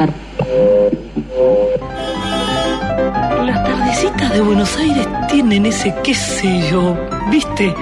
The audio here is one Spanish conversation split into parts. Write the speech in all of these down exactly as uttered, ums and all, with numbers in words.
pasar. Las tardecitas de Buenos Aires tienen ese qué sé yo, ¿viste?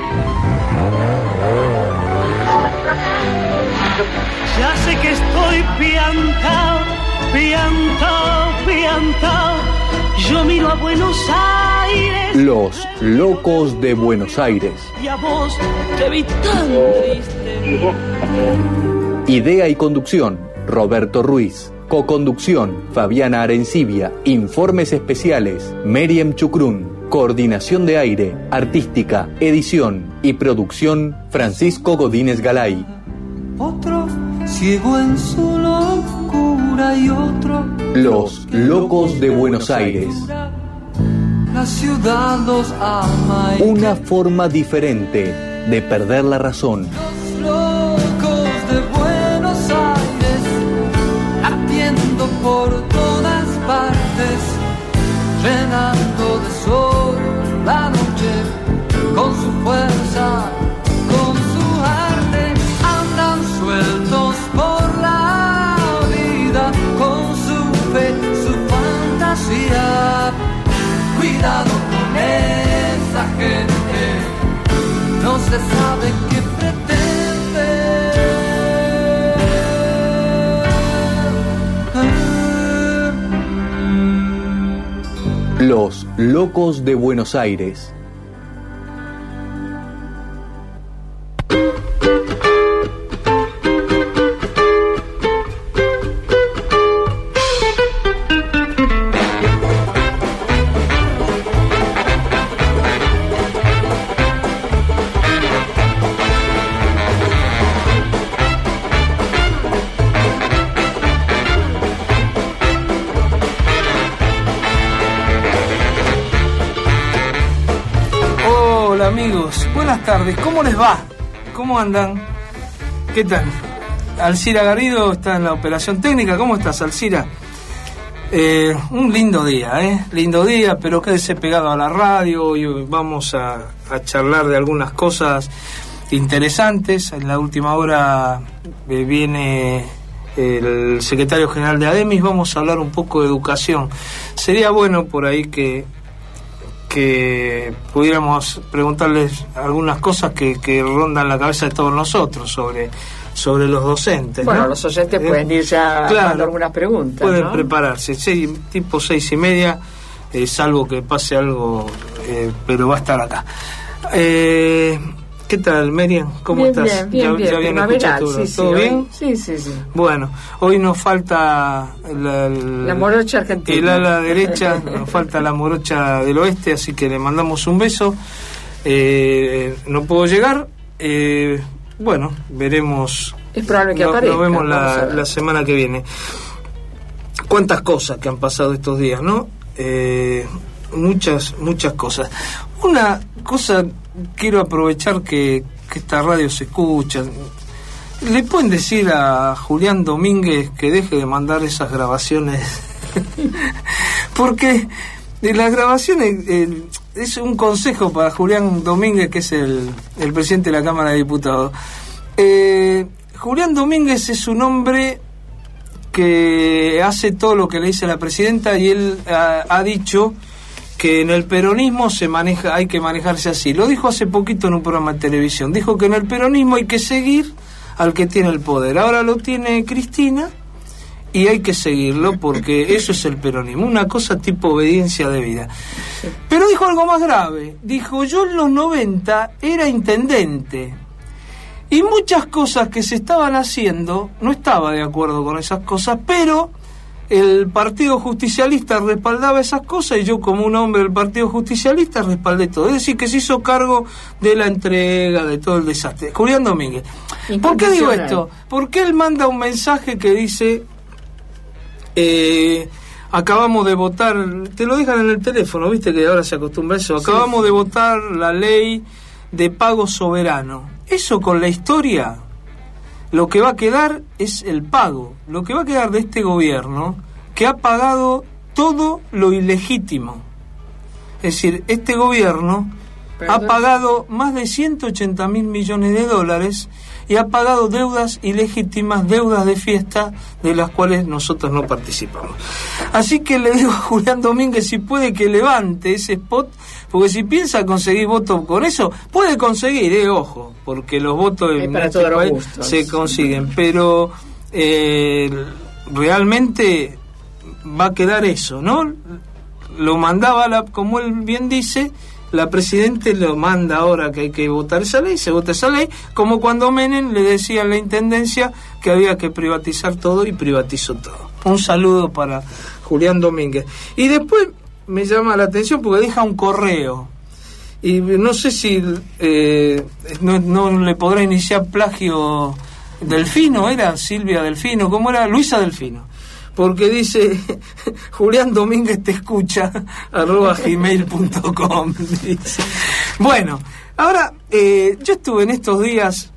Ya sé que estoy piantao, piantao, piantao. Yo miro a Buenos Aires. Los locos de Buenos Aires. Y a vos te vi tan triste. Idea y conducción, Roberto Ruiz. Coconducción, Fabiana Arencibia. Informes especiales, Meriam Chucrún. Coordinación de aire, artística, edición y producción, Francisco Godínez Galay. Otro ciego en su locura y otro... Los locos de Buenos Aires. La ciudad los ama. Una forma diferente de perder la razón. Los locos de Buenos Aires, latiendo por todas partes, llenando de sol la noche con su fuerza, con su arte, andan sueltos por la vida con su fe, su fantasía. Cuidado con esa gente, no se sabe qué pretende. Los locos de Buenos Aires. Amigos, buenas tardes, ¿cómo les va? ¿Cómo andan? ¿Qué tal? Alcira Garrido está en la operación técnica. ¿Cómo estás, Alcira? Eh, un lindo día, ¿eh? Lindo día, pero quédese pegado a la radio y vamos a, a charlar de algunas cosas interesantes. En la última hora eh, viene el secretario general de ADEMIS, vamos a hablar un poco de educación. Sería bueno por ahí que que pudiéramos preguntarles algunas cosas que, que rondan la cabeza de todos nosotros sobre, sobre los docentes. Bueno, ¿no? los oyentes eh, pueden ir ya claro, dando algunas preguntas. Pueden ¿no? prepararse, seis, tipo seis y media, eh, salvo que pase algo, eh, pero va a estar acá. Eh, ¿Qué tal, Meriam? ¿Cómo bien, estás? Bien, bien, ya, bien. ya Primaveral, sí, sí, ¿todo hoy, bien? Sí, sí, sí. Bueno, hoy nos falta la, la, la morocha argentina. El ala derecha, nos falta la morocha del oeste, así que le mandamos un beso. Eh, no puedo llegar. Eh, bueno, veremos. Es probable que no, aparezca. Nos vemos la, la semana que viene. Cuántas cosas que han pasado estos días, ¿no? Eh, muchas, muchas cosas. Una cosa, quiero aprovechar que, que esta radio se escucha. ¿Le pueden decir a Julián Domínguez que deje de mandar esas grabaciones? Porque de las grabaciones, eh, es un consejo para Julián Domínguez, que es el, el presidente de la Cámara de Diputados. Eh, Julián Domínguez es un hombre que hace todo lo que le dice la presidenta, y él ha, ha dicho que en el peronismo se maneja, hay que manejarse así. Lo dijo hace poquito en un programa de televisión. Dijo que en el peronismo hay que seguir al que tiene el poder. Ahora lo tiene Cristina y hay que seguirlo porque eso es el peronismo, una cosa tipo obediencia de vida. Pero dijo algo más grave. Dijo: yo en los noventa era intendente y muchas cosas que se estaban haciendo, no estaba de acuerdo con esas cosas, pero el Partido Justicialista respaldaba esas cosas y yo, como un hombre del Partido Justicialista, respaldé todo. Es decir, que se hizo cargo de la entrega, de todo el desastre. Julián Domínguez. ¿Por qué digo esto? Porque él manda un mensaje que dice: eh, acabamos de votar, te lo dejan en el teléfono, viste que ahora se acostumbra a eso, acabamos sí, sí. de votar la ley de pago soberano. Eso, con la historia, lo que va a quedar es el pago. Lo que va a quedar de este gobierno, que ha pagado todo lo ilegítimo. Es decir, este gobierno Perdón. ha pagado más de ciento ochenta mil millones de dólares, y ha pagado deudas ilegítimas, deudas de fiesta de las cuales nosotros no participamos. Así que le digo a Julián Domínguez si puede que levante ese spot, porque si piensa conseguir votos con eso, puede conseguir, eh, ojo, porque los votos en para este todos los país gustos. se consiguen, pero eh, realmente va a quedar eso, ¿no? Lo mandaba, la, como él bien dice, la Presidente lo manda ahora que hay que votar esa ley, se vota esa ley, como cuando Menem le decía a la Intendencia que había que privatizar todo y privatizó todo. Un saludo para Julián Domínguez. Y después me llama la atención porque deja un correo, y no sé si eh, no, no le podrá iniciar plagio Delfino, ¿era Silvia Delfino? ¿Cómo era? Luisa Delfino. Porque dice, Julián Domínguez te escucha, arroba gmail punto com. Bueno, ahora, eh, yo estuve en estos días,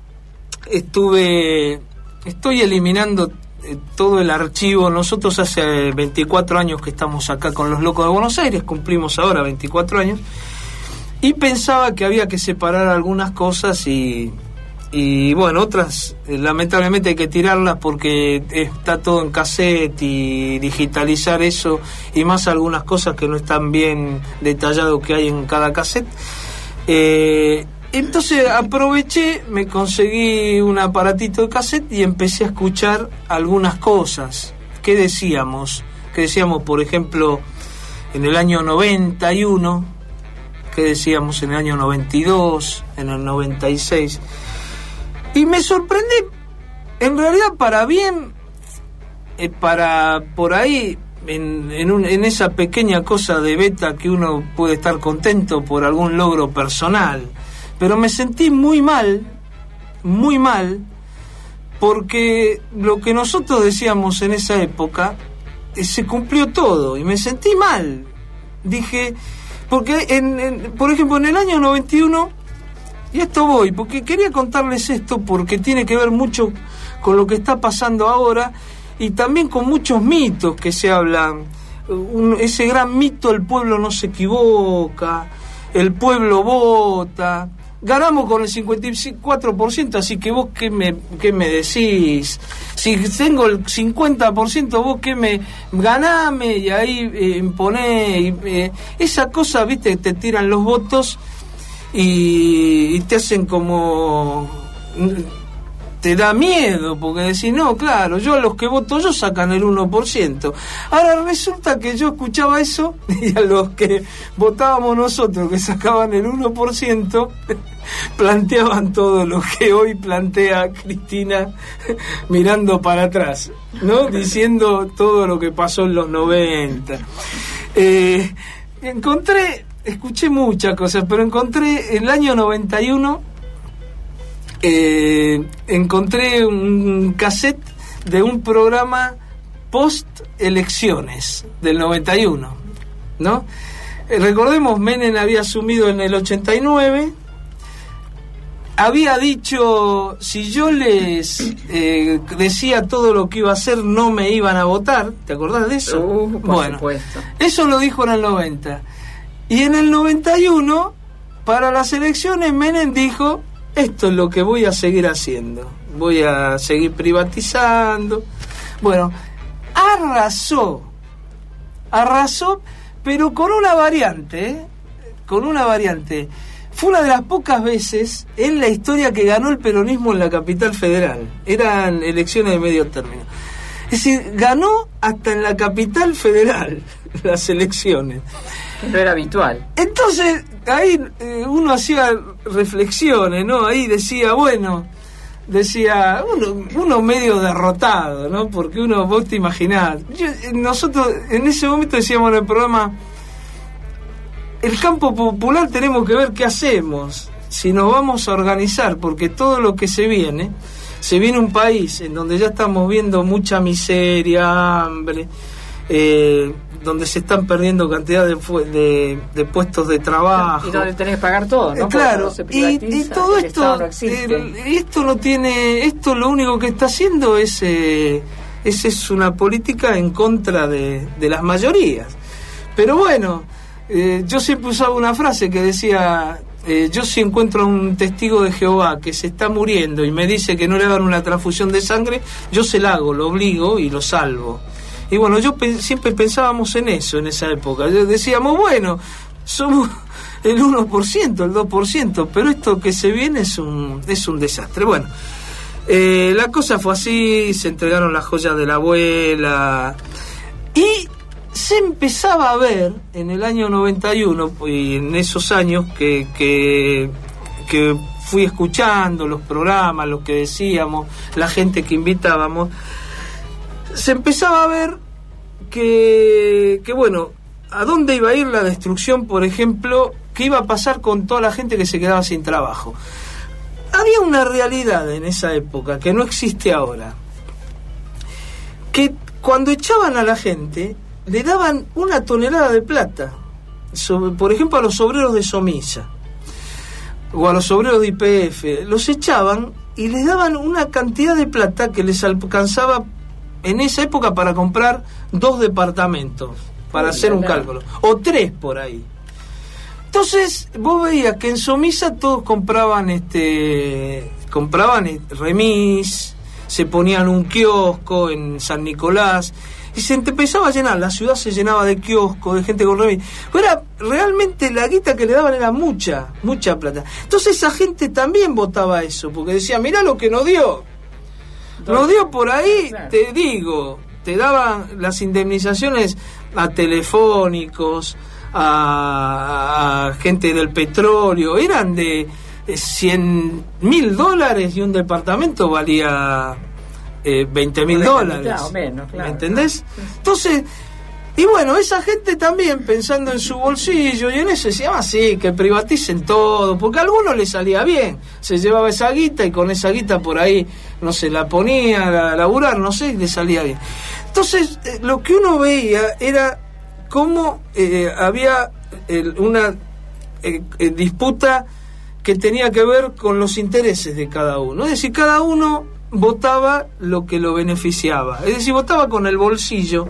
estuve, estoy eliminando eh, todo el archivo. Nosotros hace veinticuatro años que estamos acá con Los Locos de Buenos Aires, cumplimos ahora veinticuatro años, y pensaba que había que separar algunas cosas y... y bueno, otras eh, lamentablemente hay que tirarlas porque está todo en cassette, y digitalizar eso, y más algunas cosas que no están bien detallado que hay en cada cassette. Eh, entonces aproveché, me conseguí un aparatito de cassette y empecé a escuchar algunas cosas. ¿Qué decíamos? ¿Qué decíamos, por ejemplo, en el año noventa y uno? ¿Qué decíamos en el año noventa y dos? En el noventa y seis... Y me sorprendí, en realidad para bien, eh, para por ahí, en, en, un, en esa pequeña cosa de beta que uno puede estar contento por algún logro personal, pero me sentí muy mal, muy mal, porque lo que nosotros decíamos en esa época, eh, se cumplió todo, y me sentí mal. Dije, porque, en, en, por ejemplo, en el año noventa y uno... Y esto voy, porque quería contarles esto porque tiene que ver mucho con lo que está pasando ahora y también con muchos mitos que se hablan. Un, ese gran mito, el pueblo no se equivoca, el pueblo vota. Ganamos con el cincuenta y cuatro por ciento, así que vos qué me, qué me decís. Si tengo el cincuenta por ciento, vos qué me ganame y ahí eh, imponé. Eh, esa cosa, viste, te tiran los votos. Y, y te hacen como... te da miedo, porque decís, no, claro, yo a los que voto yo sacan el uno por ciento. Ahora resulta que yo escuchaba eso, y a los que votábamos nosotros, que sacaban el uno por ciento, planteaban todo lo que hoy plantea Cristina mirando para atrás, ¿no? Diciendo todo lo que pasó en los noventa. Eh, encontré... Escuché muchas cosas, pero encontré el año noventa y uno, eh, encontré un cassette de un programa post-elecciones del noventa y uno, ¿no? Eh, recordemos, Menem había asumido en el ochenta y nueve, había dicho, si yo les eh, decía todo lo que iba a hacer, no me iban a votar, ¿te acordás de eso? Uh, por bueno, supuesto. Eso lo dijo en el noventa. Y en el noventa y uno, para las elecciones, Menem dijo, esto es lo que voy a seguir haciendo, voy a seguir privatizando. Bueno, arrasó, arrasó, pero con una variante, ¿eh? con una variante. Fue una de las pocas veces en la historia que ganó el peronismo en la capital federal. Eran elecciones de medio término. Es decir, ganó hasta en la capital federal las elecciones. No era habitual. Entonces, ahí eh, uno hacía reflexiones, ¿no? Ahí decía, bueno, decía, uno, uno medio derrotado, ¿no? Porque uno, vos te imaginás. Yo, nosotros en ese momento decíamos en el programa, el campo popular tenemos que ver qué hacemos, si nos vamos a organizar, porque todo lo que se viene, se viene un país en donde ya estamos viendo mucha miseria, hambre, eh, donde se están perdiendo cantidad de, de, de puestos de trabajo. Y donde tenés que pagar todo, ¿no? Eh, claro, se y, y todo esto, no el, esto no tiene, esto lo único que está haciendo es, eh, es, es una política en contra de, de las mayorías. Pero bueno, eh, yo siempre usaba una frase que decía, eh, yo si encuentro a un testigo de Jehová que se está muriendo y me dice que no le hagan una transfusión de sangre, yo se la hago, lo obligo y lo salvo. Y bueno, yo pe- siempre pensábamos en eso en esa época. Yo decíamos, bueno, somos el uno por ciento, el dos por ciento, pero esto que se viene es un, es un desastre. Bueno, eh, la cosa fue así, se entregaron las joyas de la abuela y se empezaba a ver en el año noventa y uno y en esos años que, que, que fui escuchando los programas, los que decíamos, la gente que invitábamos, se empezaba a ver que, que bueno, a dónde iba a ir la destrucción, por ejemplo, qué iba a pasar con toda la gente que se quedaba sin trabajo. Había una realidad en esa época que no existe ahora, que cuando echaban a la gente le daban una tonelada de plata, sobre, por ejemplo a los obreros de Somisa o a los obreros de Y P F, los echaban y les daban una cantidad de plata que les alcanzaba en esa época para comprar dos departamentos, para hacer un cálculo, o tres por ahí. Entonces vos veías que en Somisa todos compraban este compraban remis, se ponían un kiosco en San Nicolás y se empezaba a llenar, la ciudad se llenaba de kioscos, de gente con remis. Pero era, realmente la guita que le daban era mucha, mucha plata. Entonces esa gente también votaba eso, porque decía, mirá lo que nos dio. Nos dio por ahí, te digo, te daban las indemnizaciones a telefónicos, a, a gente del petróleo, eran de cien mil dólares y un departamento valía eh, veinte mil dólares. Menos, claro. ¿Me entendés? Entonces, y bueno, esa gente también pensando en su bolsillo y en eso decía, ah, sí, que privaticen todo, porque a algunos les salía bien, se llevaba esa guita y con esa guita por ahí, no sé, la ponía a laburar, no sé, y le salía bien. Entonces, eh, lo que uno veía era cómo eh, había eh, una eh, eh, disputa que tenía que ver con los intereses de cada uno, es decir, cada uno votaba lo que lo beneficiaba, es decir, votaba con el bolsillo.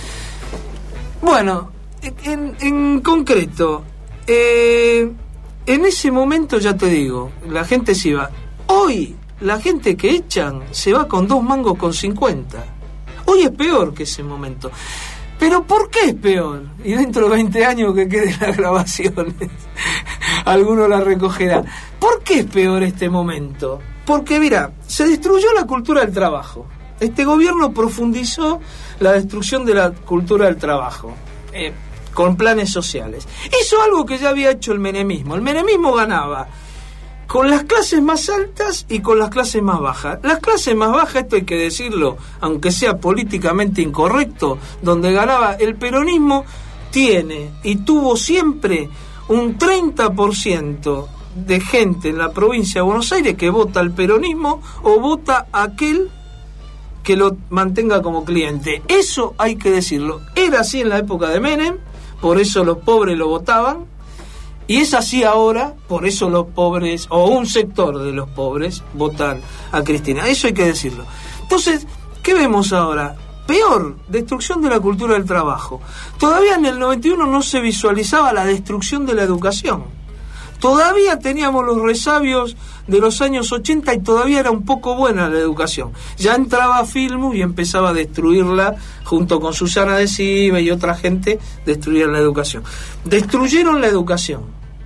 Bueno, en, en concreto, eh, en ese momento ya te digo, la gente se iba. Hoy, la gente que echan se va con dos mangos con cincuenta. Hoy es peor que ese momento. ¿Pero por qué es peor? Y dentro de veinte años que queden las grabaciones, alguno la recogerá. ¿Por qué es peor este momento? Porque, mira, se destruyó la cultura del trabajo. Este gobierno profundizó la destrucción de la cultura del trabajo, eh, con planes sociales. Hizo algo que ya había hecho el menemismo. El menemismo ganaba con las clases más altas y con las clases más bajas. Las clases más bajas, esto hay que decirlo, aunque sea políticamente incorrecto, donde ganaba el peronismo, tiene y tuvo siempre un treinta por ciento de gente en la provincia de Buenos Aires que vota al peronismo o vota a aquel que lo mantenga como cliente. Eso hay que decirlo. Era así en la época de Menem, por eso los pobres lo votaban, y es así ahora, por eso los pobres, o un sector de los pobres, votan a Cristina. Eso hay que decirlo. Entonces, ¿qué vemos ahora? Peor, destrucción de la cultura del trabajo. Todavía en el noventa y uno no se visualizaba la destrucción de la educación. Todavía teníamos los resabios de los años ochenta y todavía era un poco buena la educación. Ya entraba Filmus y empezaba a destruirla junto con Susana de Cive y otra gente, destruían la educación. Destruyeron la educación.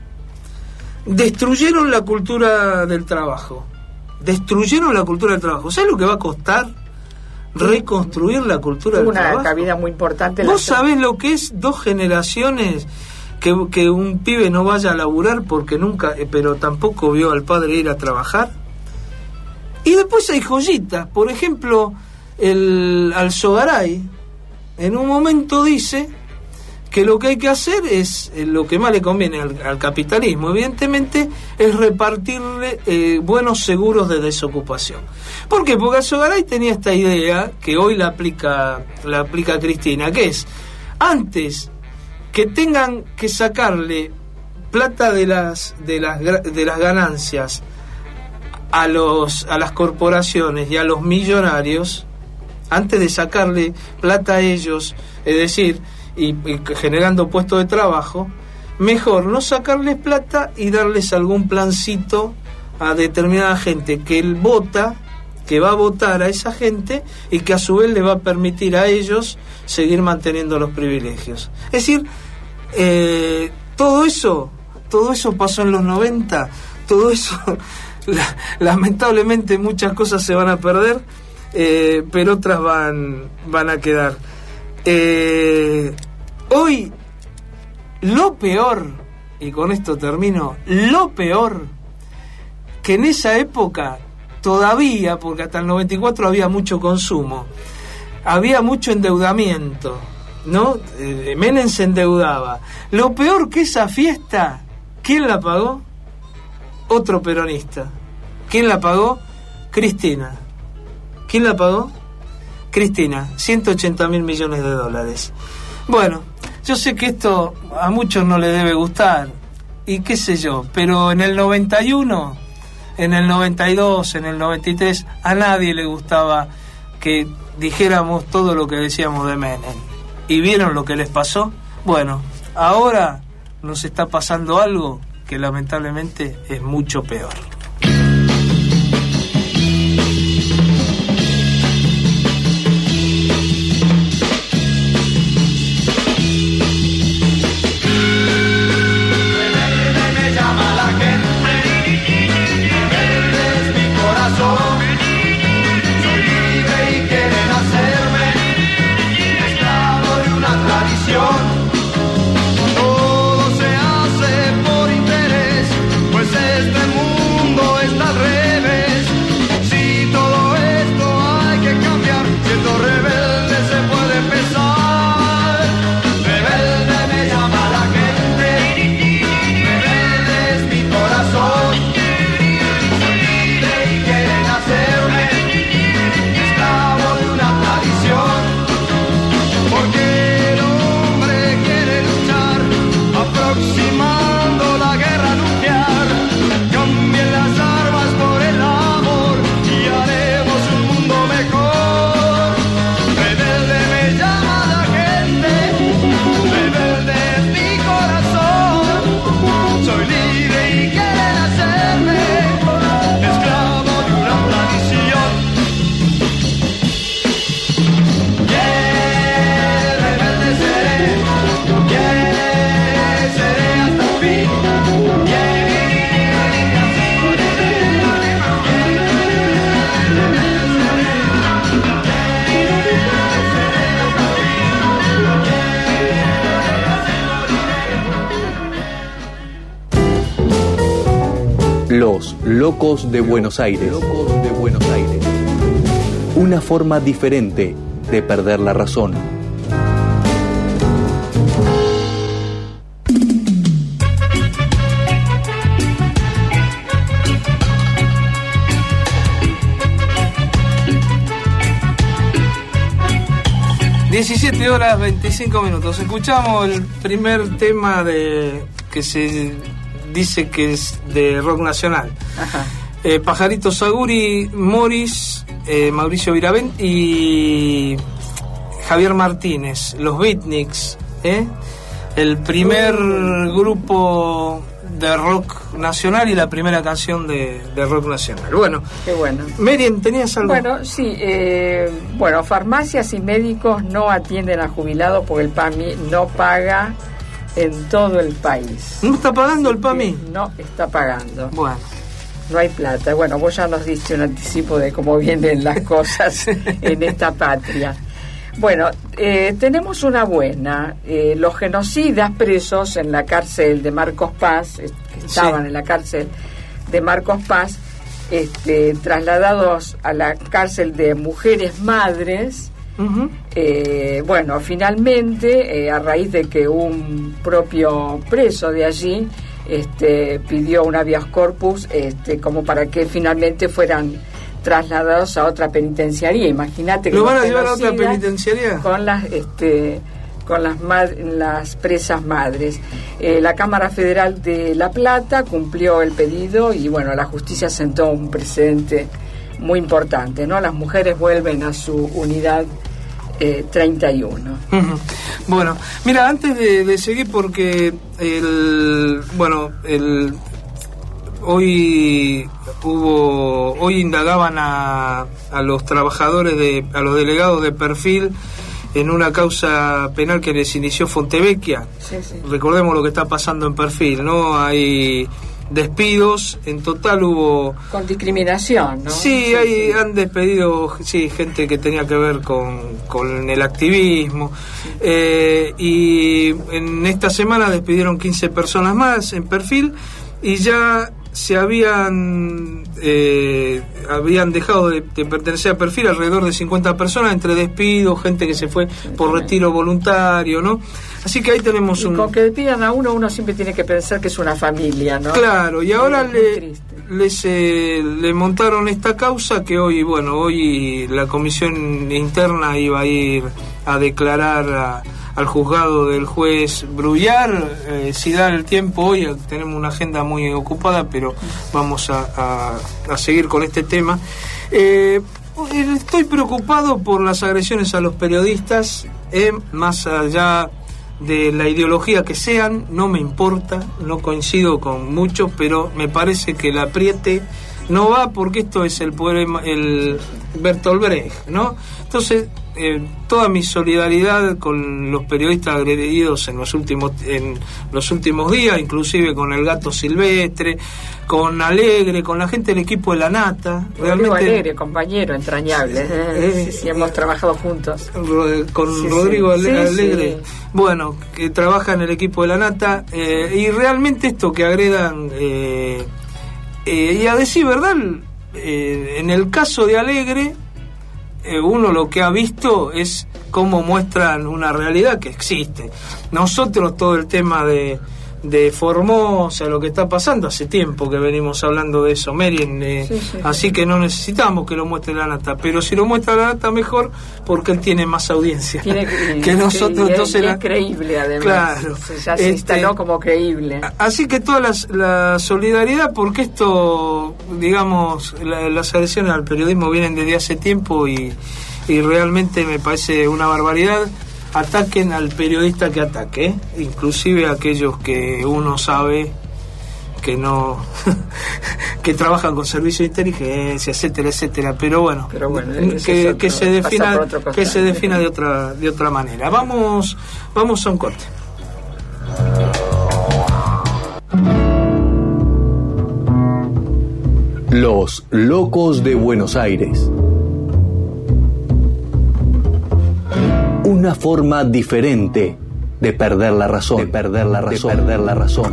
Destruyeron la cultura del trabajo. Destruyeron la cultura del trabajo. ¿Sabes lo que va a costar reconstruir la cultura del una trabajo? Una cabida muy importante. ¿Vos sabés lo que es dos generaciones que, que un pibe no vaya a laburar porque nunca, eh, pero tampoco vio al padre ir a trabajar? Y después hay joyitas, por ejemplo, el Alzogaray en un momento dice que lo que hay que hacer es, eh, lo que más le conviene al, al capitalismo, evidentemente, es repartirle eh, buenos seguros de desocupación. ¿Por qué? Porque Alzogaray tenía esta idea que hoy la aplica, la aplica Cristina, que es, antes que tengan que sacarle plata de las de las de las ganancias a los a las corporaciones y a los millonarios, antes de sacarle plata a ellos, es decir, y, y generando puestos de trabajo, mejor no sacarles plata y darles algún plancito a determinada gente que él vota, que va a votar a esa gente y que a su vez le va a permitir a ellos seguir manteniendo los privilegios. Es decir, eh, todo eso, todo eso pasó en los noventa, todo eso, la, lamentablemente muchas cosas se van a perder, eh, pero otras van, van a quedar. Eh, hoy, lo peor, y con esto termino, lo peor, que en esa época todavía, porque hasta el noventa y cuatro había mucho consumo, había mucho endeudamiento, ¿no? Eh, Menem se endeudaba. Lo peor que esa fiesta, ¿quién la pagó? Otro peronista. ¿Quién la pagó? Cristina. ¿Quién la pagó? Cristina, ciento ochenta mil millones de dólares. Bueno, yo sé que esto a muchos no les debe gustar, y qué sé yo, pero en el noventa y uno, en el noventa y dos, en el noventa y tres, a nadie le gustaba que dijéramos todo lo que decíamos de Menem. ¿Y vieron lo que les pasó? Bueno, ahora nos está pasando algo que lamentablemente es mucho peor. Todo se hace por interés, pues este mundo está al revés. Si todo esto hay que cambiar, siendo rebelde se puede empezar. Rebelde me llama la gente, rebelde es mi corazón. Soy libre y quieren hacerme esclavo de una tradición, porque aproximando la guerra nuclear, cambien las armas por el amor y haremos un mundo mejor. Rebelde me llama la gente, rebelde es mi corazón. Soy libre y quieren hacerme esclavo de una tradición. Yeah, rebelde seré, yeah. Los locos de Buenos Aires. Locos de Buenos Aires. Una forma diferente de perder la razón. diecisiete horas veinticinco minutos. Escuchamos el primer tema de que se dice que es de rock nacional. Ajá. Eh, Pajarito Saguri, Morris, eh, Mauricio Viravent y Javier Martínez, los Beatniks, ¿eh? El primer grupo de rock nacional y la primera canción de, de rock nacional. Bueno, qué bueno. Merian, ¿tenías algo? Bueno, sí, eh, bueno, farmacias y médicos no atienden a jubilados porque el P A M I no paga en todo el país. ¿No está pagando Así el P A M I? No está pagando. Bueno. No hay plata. Bueno, vos ya nos diste un anticipo de cómo vienen las cosas en esta patria. Bueno, eh, tenemos una buena. Eh, los genocidas presos en la cárcel de Marcos Paz, eh, que estaban sí. en la cárcel de Marcos Paz, este, trasladados a la cárcel de mujeres madres. Uh-huh. Eh, bueno, finalmente, eh, a raíz de que un propio preso de allí este, pidió un habeas corpus este, como para que finalmente fueran trasladados a otra penitenciaría. Imagínate que ¿lo van a llevar a otra penitenciaría? Con las este con las mad- las presas madres. Eh, la Cámara Federal de La Plata cumplió el pedido y bueno, la justicia sentó un precedente muy importante, ¿no? Las mujeres vuelven a su unidad eh, treinta y uno. Uh-huh. Bueno, mira, antes de, de seguir, porque el bueno, el hoy hubo hoy indagaban a, a los trabajadores de a los delegados de Perfil en una causa penal que les inició Fontevecchia. Sí, sí. Recordemos lo que está pasando en Perfil, ¿no? Hay despidos, en total hubo... Con discriminación, ¿no? Sí, sí, hay, sí. han despedido, sí, gente que tenía que ver con, con el activismo. Sí. Eh, y en esta semana despidieron quince personas más en Perfil y ya se habían eh, habían dejado de, de pertenecer a Perfil alrededor de cincuenta personas, entre despidos, gente que se fue por retiro voluntario, ¿no? Así que ahí tenemos y un... con que despidan a uno, uno siempre tiene que pensar que es una familia, ¿no? Claro, y ahora es le, les, eh, le montaron esta causa que hoy, bueno, hoy la comisión interna iba a ir a declarar a, al juzgado del juez Brullar. Eh, si da el tiempo, hoy tenemos una agenda muy ocupada, pero vamos a, a, a seguir con este tema. Eh, estoy preocupado por las agresiones a los periodistas, eh, más allá de la ideología que sean, no me importa, no coincido con muchos, pero me parece que el apriete no va, porque esto es el poema, el Bertolt Brecht, ¿no? Entonces, eh, toda mi solidaridad con los periodistas agredidos en los últimos en los últimos días, inclusive con el Gato Silvestre, con Alegre, con la gente del equipo de La Nata. Rodrigo realmente, Alegre, compañero entrañable, eh, sí, sí, eh, hemos eh, trabajado juntos. Con sí, sí. Rodrigo Alegre, sí, sí. bueno, que trabaja en el equipo de La Nata, eh, y realmente esto que agredan, eh, eh, y a decir verdad, eh, en el caso de Alegre, eh, uno lo que ha visto es cómo muestran una realidad que existe. Nosotros todo el tema de de Formosa, lo que está pasando, hace tiempo que venimos hablando de eso, Merien, eh, sí, sí, así sí. que no necesitamos que lo muestre La Nata, pero si lo muestra La Nata mejor, porque él tiene más audiencia tiene que, que nosotros. Y, entonces y la... es creíble, además. Claro, ya se este, instaló como creíble. Así que toda la, la solidaridad, porque esto, digamos, la, las agresiones al periodismo vienen desde hace tiempo y, y realmente me parece una barbaridad. Ataquen al periodista que ataque, ¿eh? Inclusive aquellos que uno sabe que no que trabajan con servicio de inteligencia, etcétera, etcétera, pero bueno, pero bueno que, otro, que se defina que se defina de otra de otra manera. Vamos vamos a un corte. Los locos de Buenos Aires. Una forma diferente de perder la razón, de perder la razón, de perder la razón.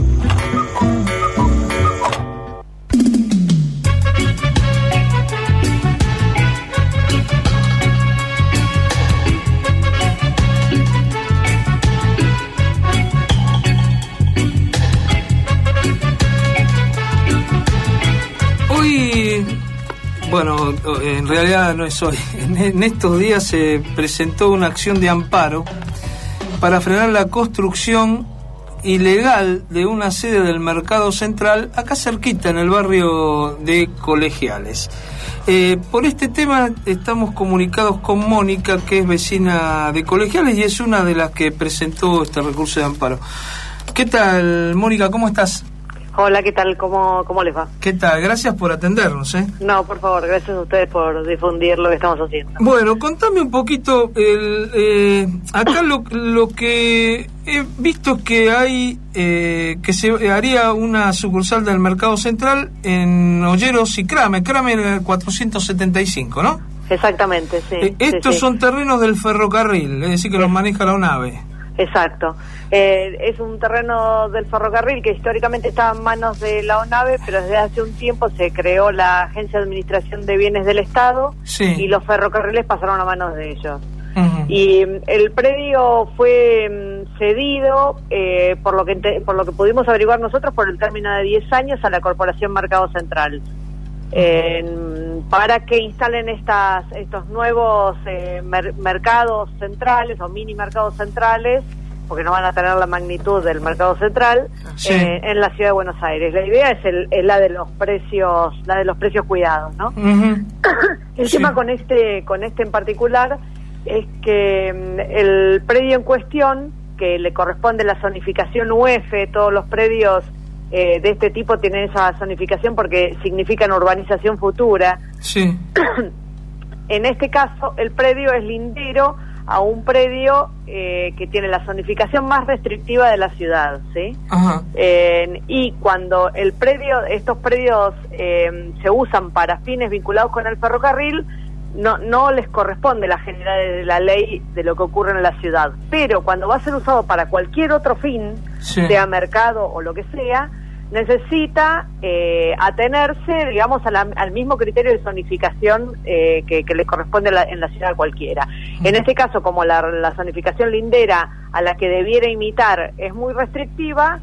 Hoy, bueno, en realidad no es hoy. En estos días se presentó una acción de amparo para frenar la construcción ilegal de una sede del Mercado Central, acá cerquita, en el barrio de Colegiales. Eh, por este tema estamos comunicados con Mónica, que es vecina de Colegiales y es una de las que presentó este recurso de amparo. ¿Qué tal, Mónica? ¿Cómo estás? Hola, ¿qué tal? ¿Cómo, cómo les va? ¿Qué tal? Gracias por atendernos, ¿eh? No, por favor, gracias a ustedes por difundir lo que estamos haciendo. Bueno, contame un poquito, el, eh, acá lo, lo que he visto es que hay, eh, que se haría una sucursal del Mercado Central en Olleros y Kramer, Kramer cuatrocientos setenta y cinco, ¿no? Exactamente, sí. Eh, estos sí, son sí. terrenos del ferrocarril, es decir, que los maneja la ONAVE. Exacto. Eh, es un terreno del ferrocarril que históricamente estaba en manos de la ONAVE, pero desde hace un tiempo se creó la Agencia de Administración de Bienes del Estado, sí. y los ferrocarriles pasaron a manos de ellos. Uh-huh. Y el predio fue um, cedido, eh, por lo que por lo que pudimos averiguar nosotros, por el término de diez años a la Corporación Mercado Central. Eh, para que instalen estas estos nuevos eh, mer- mercados centrales o mini mercados centrales, porque no van a tener la magnitud del mercado central, sí. eh, en la ciudad de Buenos Aires. La idea es, el, es la de los precios, la de los precios cuidados, ¿no? Uh-huh. El sí. tema con este con este en particular es que mm, el predio en cuestión, que le corresponde la zonificación U F, todos los predios eh, de este tipo tienen esa zonificación porque significan urbanización futura. Sí. En este caso, el predio es lindero a un predio eh, que tiene la zonificación más restrictiva de la ciudad, ¿sí? Ajá. Eh, y cuando el predio, estos predios eh, se usan para fines vinculados con el ferrocarril, no no les corresponde la generalidad de la ley de lo que ocurre en la ciudad. Pero cuando va a ser usado para cualquier otro fin, sí, sea mercado o lo que sea, necesita eh, atenerse, digamos, a la, al mismo criterio de zonificación eh, que, que le corresponde la, en la ciudad cualquiera. En este caso, como la, la zonificación lindera a la que debiera imitar es muy restrictiva,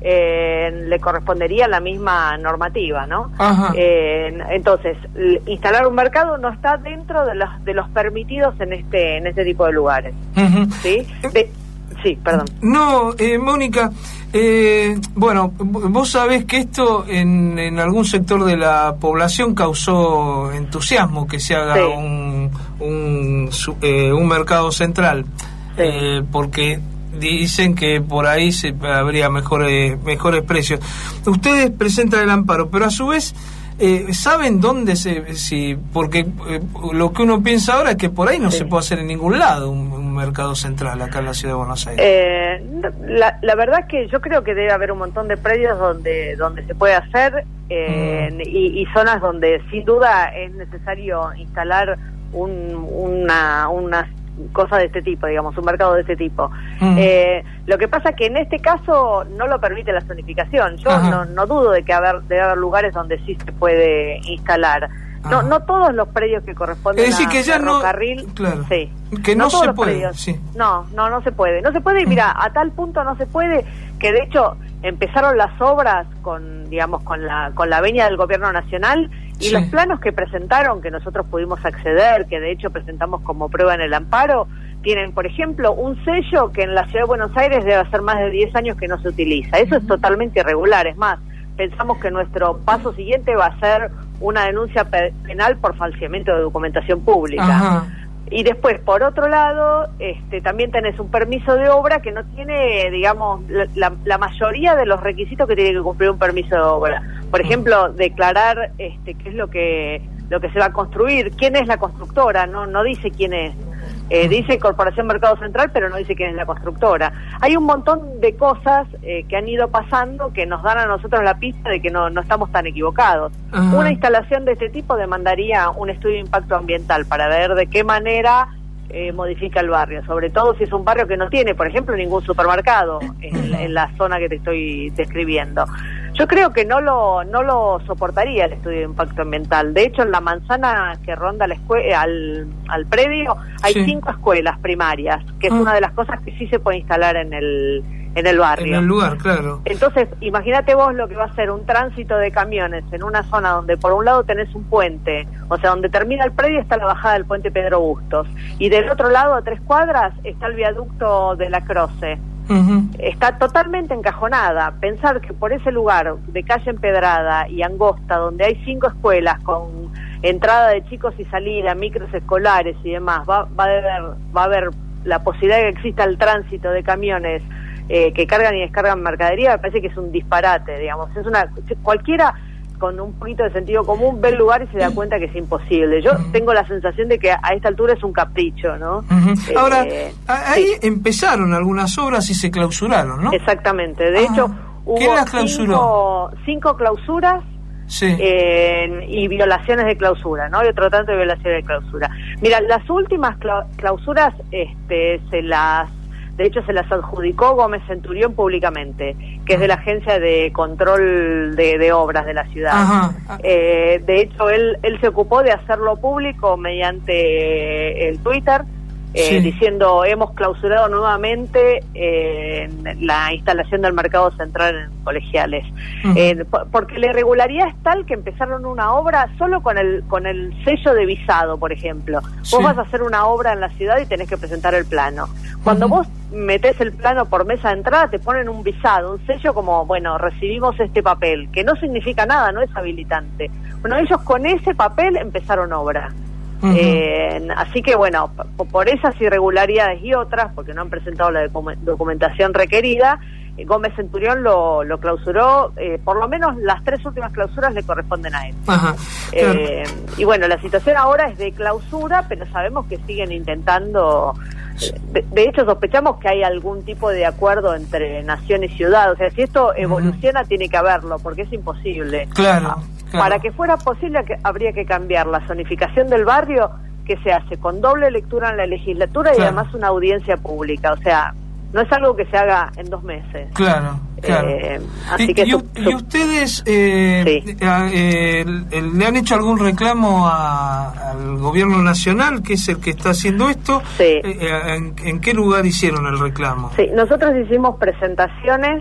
eh, le correspondería la misma normativa, ¿no? Ajá. Eh, entonces, l- instalar un mercado no está dentro de los de los permitidos en este en este tipo de lugares, Uh-huh. ¿sí? De, sí, perdón. No, eh, Mónica, eh, bueno, vos sabés que esto en, en algún sector de la población causó entusiasmo que se haga Sí. un, un, su- eh, un mercado central, Sí. eh, porque dicen que por ahí se habría mejores mejores precios. Ustedes presentan el amparo, pero a su vez eh, saben dónde se si porque eh, lo que uno piensa ahora es que por ahí no Sí. se puede hacer en ningún lado un, un mercado central acá en la ciudad de Buenos Aires. Eh, no, la, la verdad es que yo creo que debe haber un montón de predios donde donde se puede hacer eh, Mm. y, y zonas donde sin duda es necesario instalar un, una una cosa de este tipo, digamos, un mercado de este tipo. Mm. Eh, lo que pasa es que en este caso no lo permite la zonificación. Yo Ajá. no, no dudo de que haber, debe haber lugares donde sí se puede instalar. No, Ajá. no todos los predios que corresponden Es decir, a que ya no- ferrocarril, claro, sí. que no todos se los puede, predios. sí. No, no, no se puede. No se puede, y mira, a tal punto no se puede que de hecho empezaron las obras con, digamos, con la con la venia del gobierno nacional y Sí. los planos que presentaron, que nosotros pudimos acceder, que de hecho presentamos como prueba en el amparo, tienen, por ejemplo, un sello que en la ciudad de Buenos Aires debe hacer más de diez años que no se utiliza. Eso es totalmente irregular. Es más, pensamos que nuestro paso siguiente va a ser una denuncia pe- penal por falseamiento de documentación pública. Ajá. Y después, por otro lado, este, también tenés un permiso de obra que no tiene, digamos, la, la, la mayoría de los requisitos que tiene que cumplir un permiso de obra. Por ejemplo, declarar este, qué es lo que lo que se va a construir, quién es la constructora, no no dice quién es. Eh, dice Corporación Mercado Central, pero no dice quién es la constructora. Hay un montón de cosas eh, que han ido pasando que nos dan a nosotros la pista de que no, no estamos tan equivocados. Ajá. Una instalación de este tipo demandaría un estudio de impacto ambiental para ver de qué manera eh, modifica el barrio, sobre todo si es un barrio que no tiene, por ejemplo, ningún supermercado en, en la zona que te estoy describiendo. Yo creo que no lo no lo soportaría el estudio de impacto ambiental. De hecho, en la manzana que ronda la escue- al, al predio hay Sí. cinco escuelas primarias, que es Ah. una de las cosas que sí se puede instalar en el en el barrio. En el lugar, claro. Entonces, imagínate vos lo que va a ser un tránsito de camiones en una zona donde por un lado tenés un puente, o sea, donde termina el predio está la bajada del puente Pedro Bustos, y del otro lado, a tres cuadras, está el viaducto de la Croce. Uh-huh. Está totalmente encajonada. Pensar que por ese lugar de calle empedrada y angosta, donde hay cinco escuelas con entrada de chicos y salida, micros escolares y demás, va, va, a, haber, va a haber la posibilidad de que exista el tránsito de camiones eh, que cargan y descargan mercadería, me parece que es un disparate, digamos. Es una cualquiera con un poquito de sentido común ve el lugar y se da cuenta que es imposible. Yo tengo la sensación de que a esta altura es un capricho, ¿no? Uh-huh. Eh, Ahora, eh, a- ahí sí. empezaron algunas obras y se clausuraron, ¿no? Exactamente. De Ah, hecho, ¿quién hubo las clausuró? cinco, cinco clausuras Sí. eh, y violaciones de clausura, ¿no? Y otro tanto de violaciones de clausura. Mira, las últimas cla- clausuras este, se las... De hecho, se las adjudicó Gómez Centurión públicamente, que es de la Agencia de Control de, de Obras de la ciudad. Ajá. Eh, de hecho, él, él se ocupó de hacerlo público mediante el Twitter, eh, Sí. diciendo hemos clausurado nuevamente eh, la instalación del mercado central en colegiales. Ujú. Eh, por- porque la irregularidad es tal que empezaron una obra solo con el con el sello de visado, por ejemplo. Sí. Vos vas a hacer una obra en la ciudad y tenés que presentar el plano. Cuando Ujú. vos metés el plano por mesa de entrada, te ponen un visado, un sello como, bueno, recibimos este papel, que no significa nada, no es habilitante. Bueno, ellos con ese papel empezaron obra. Uh-huh. Eh, así que bueno, p- por esas irregularidades y otras, porque no han presentado la docu- documentación requerida, eh, Gómez Centurión lo, lo clausuró, eh, por lo menos las tres últimas clausuras le corresponden a él. Ajá, claro. eh, y bueno, la situación ahora es de clausura, pero sabemos que siguen intentando... De, de hecho, sospechamos que hay algún tipo de acuerdo entre nación y ciudad. O sea, si esto evoluciona, uh-huh. tiene que haberlo, porque es imposible. Claro, claro. Para que fuera posible, que habría que cambiar la zonificación del barrio, que se hace con doble lectura en la legislatura y claro. además una audiencia pública. O sea, no es algo que se haga en dos meses. Claro, claro. Eh, así y, que y, su, su... y ustedes eh, sí. eh, eh, le han hecho algún reclamo a, al gobierno nacional, que es el que está haciendo esto. Sí. Eh, ¿en, ¿En qué lugar hicieron el reclamo? Sí, nosotros hicimos presentaciones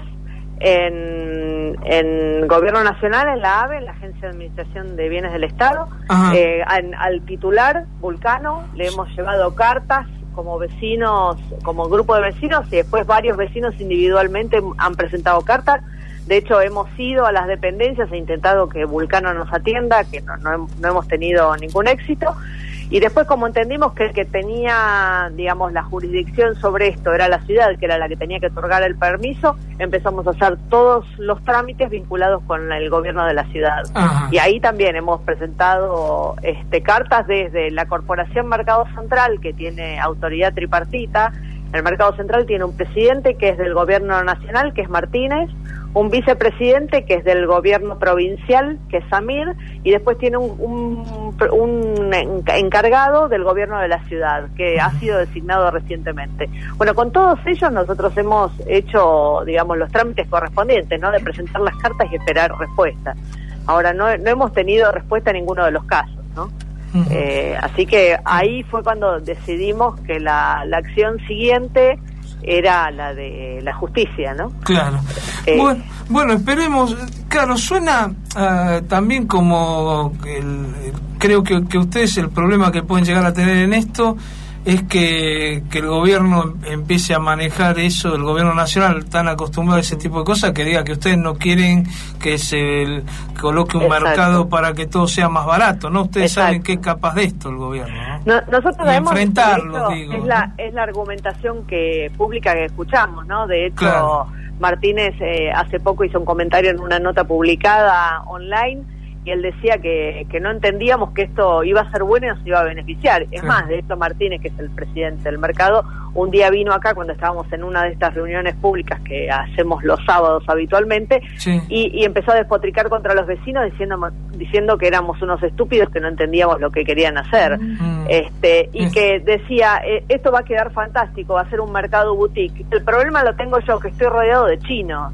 en, en Gobierno Nacional, en la A B E, en la Agencia de Administración de Bienes del Estado, eh, al, al titular Vulcano le hemos llevado cartas como vecinos, como grupo de vecinos, y después varios vecinos individualmente han presentado cartas. De hecho, hemos ido a las dependencias e intentado que Vulcano nos atienda, que no, no, no hemos tenido ningún éxito. Y después, como entendimos que el que tenía, digamos, la jurisdicción sobre esto era la ciudad, que era la que tenía que otorgar el permiso, empezamos a hacer todos los trámites vinculados con el gobierno de la ciudad. Ajá. Y ahí también hemos presentado este, cartas desde la Corporación Mercado Central, que tiene autoridad tripartita. El Mercado Central tiene un presidente que es del gobierno nacional, que es Martínez, un vicepresidente que es del gobierno provincial, que es Samir, y después tiene un, un, un encargado del gobierno de la ciudad, que ha sido designado recientemente. Bueno, con todos ellos nosotros hemos hecho, digamos, los trámites correspondientes, ¿no?, de presentar las cartas y esperar respuesta. Ahora, no, no hemos tenido respuesta en ninguno de los casos, ¿no? Uh-huh. Eh, así que ahí fue cuando decidimos que la, la acción siguiente era la de la justicia, ¿no? Claro. Eh, bueno, bueno, esperemos. Claro, suena uh, también como el, creo que, que ustedes el problema que pueden llegar a tener en esto es que, que el gobierno empiece a manejar eso, el gobierno nacional tan acostumbrado a ese tipo de cosas, que diga que ustedes no quieren que se coloque un Exacto. mercado para que todo sea más barato, ¿no? Ustedes Exacto. saben que es capaz de esto el gobierno, ¿no? no nosotros sabemos enfrentarlo, digo. Es la, es la argumentación que pública que escuchamos, ¿no? De hecho, claro. Martínez eh, hace poco hizo un comentario en una nota publicada online, y él decía que, que no entendíamos que esto iba a ser bueno y nos iba a beneficiar. Es sí. más, de hecho Martínez, que es el presidente del mercado, un día vino acá cuando estábamos en una de estas reuniones públicas que hacemos los sábados habitualmente, sí. y, y empezó a despotricar contra los vecinos diciendo diciendo que éramos unos estúpidos que no entendíamos lo que querían hacer. Mm. este Y mm. que decía, eh, esto va a quedar fantástico, va a ser un mercado boutique. El problema lo tengo yo, que estoy rodeado de chinos.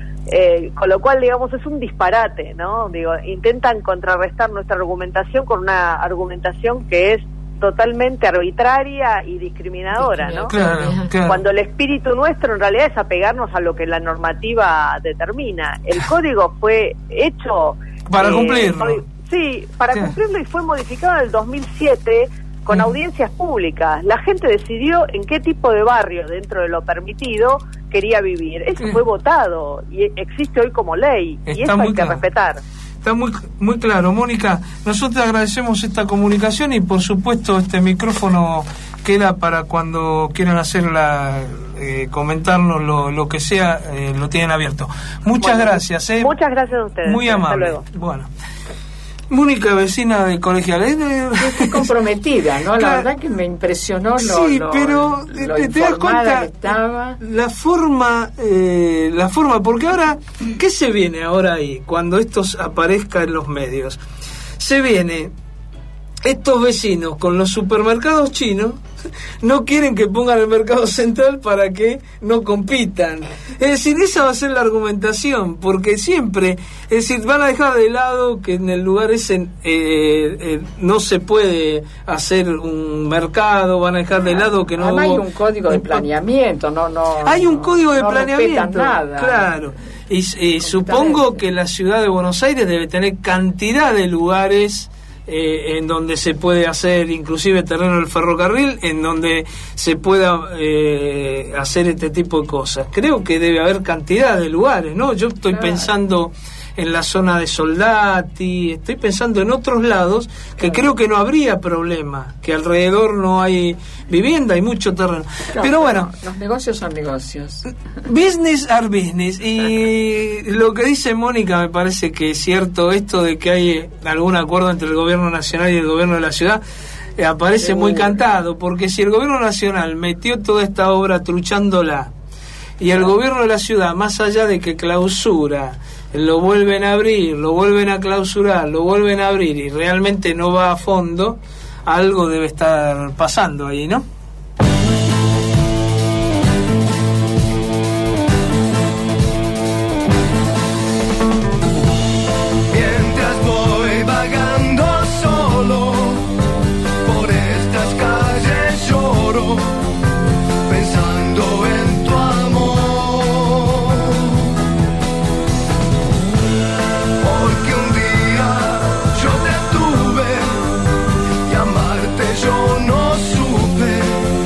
Eh, con lo cual, digamos, es un disparate, ¿no? Digo, intentan contrarrestar nuestra argumentación con una argumentación que es totalmente arbitraria y discriminadora, ¿no? Claro, claro. Cuando el espíritu nuestro en realidad es apegarnos a lo que la normativa determina. El código fue hecho para eh, cumplirlo. Sí, para sí. cumplirlo, y fue modificado en el dos mil siete con audiencias públicas. La gente decidió en qué tipo de barrio dentro de lo permitido quería vivir. Eso sí. fue votado y existe hoy como ley. Está y eso hay claro. que respetar. Está muy muy claro, Mónica. Nosotros agradecemos esta comunicación y, por supuesto, este micrófono queda para cuando quieran hacer la, eh, comentarnos lo, lo que sea, eh, lo tienen abierto. Muchas bueno, gracias. Eh. Muchas gracias a ustedes. Muy amable. Hasta luego. Bueno. Mónica, vecina de Colegial. Estoy comprometida, ¿no? La claro. verdad que me impresionó lo, sí, lo, pero lo te, te das cuenta que estaba. La forma, eh, la forma, porque ahora, ¿qué se viene ahora ahí cuando esto aparezca en los medios? Se viene estos vecinos con los supermercados chinos. No quieren que pongan el mercado central para que no compitan. Es decir, esa va a ser la argumentación, porque siempre, es decir, van a dejar de lado que en el lugar ese eh, eh, no se puede hacer un mercado, van a dejar de lado que no... Además hay un código de planeamiento, no, no. Hay un código de no planeamiento, nada. Claro. Y, y supongo que la ciudad de Buenos Aires debe tener cantidad de lugares Eh, en donde se puede hacer inclusive terreno del ferrocarril, en donde se pueda eh, hacer este tipo de cosas. Creo que debe haber cantidad de lugares, ¿no? Yo estoy claro. pensando en la zona de Soldati, estoy pensando en otros lados que claro. creo que no habría problema, que alrededor no hay vivienda, hay mucho terreno. Claro, pero bueno, los negocios son negocios. Business are business. Y lo que dice Mónica me parece que es cierto, esto de que hay algún acuerdo entre el gobierno nacional y el gobierno de la ciudad, eh, aparece Seguro. muy cantado, porque si el gobierno nacional metió toda esta obra truchándola, y el gobierno de la ciudad, más allá de que clausura, lo vuelven a abrir, lo vuelven a clausurar, lo vuelven a abrir, y realmente no va a fondo, algo debe estar pasando ahí, ¿no? Yo no supe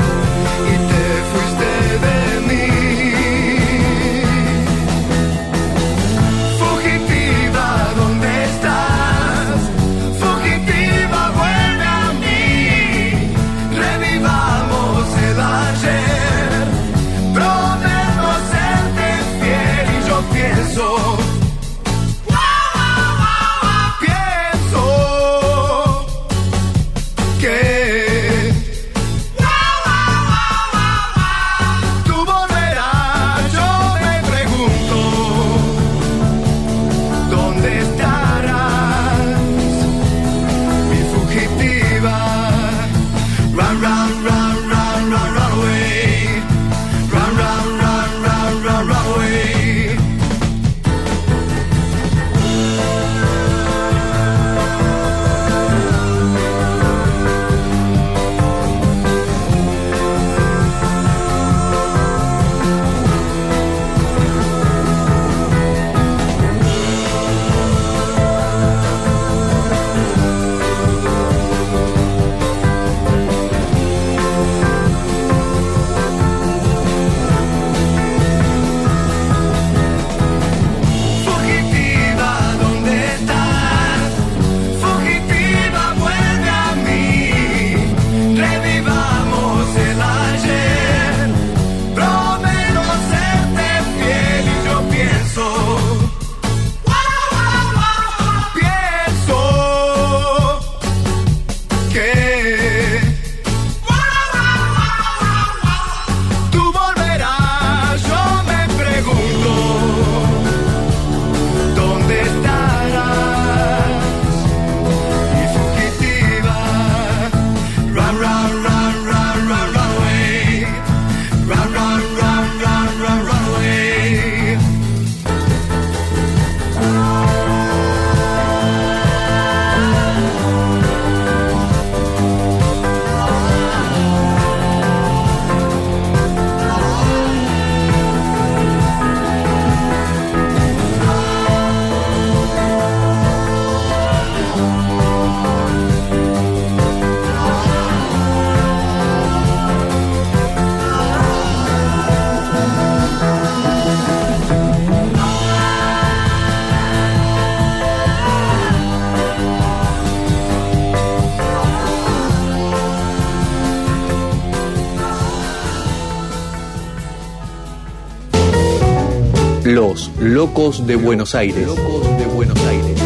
Los Locos de Buenos Aires. Locos de Buenos Aires.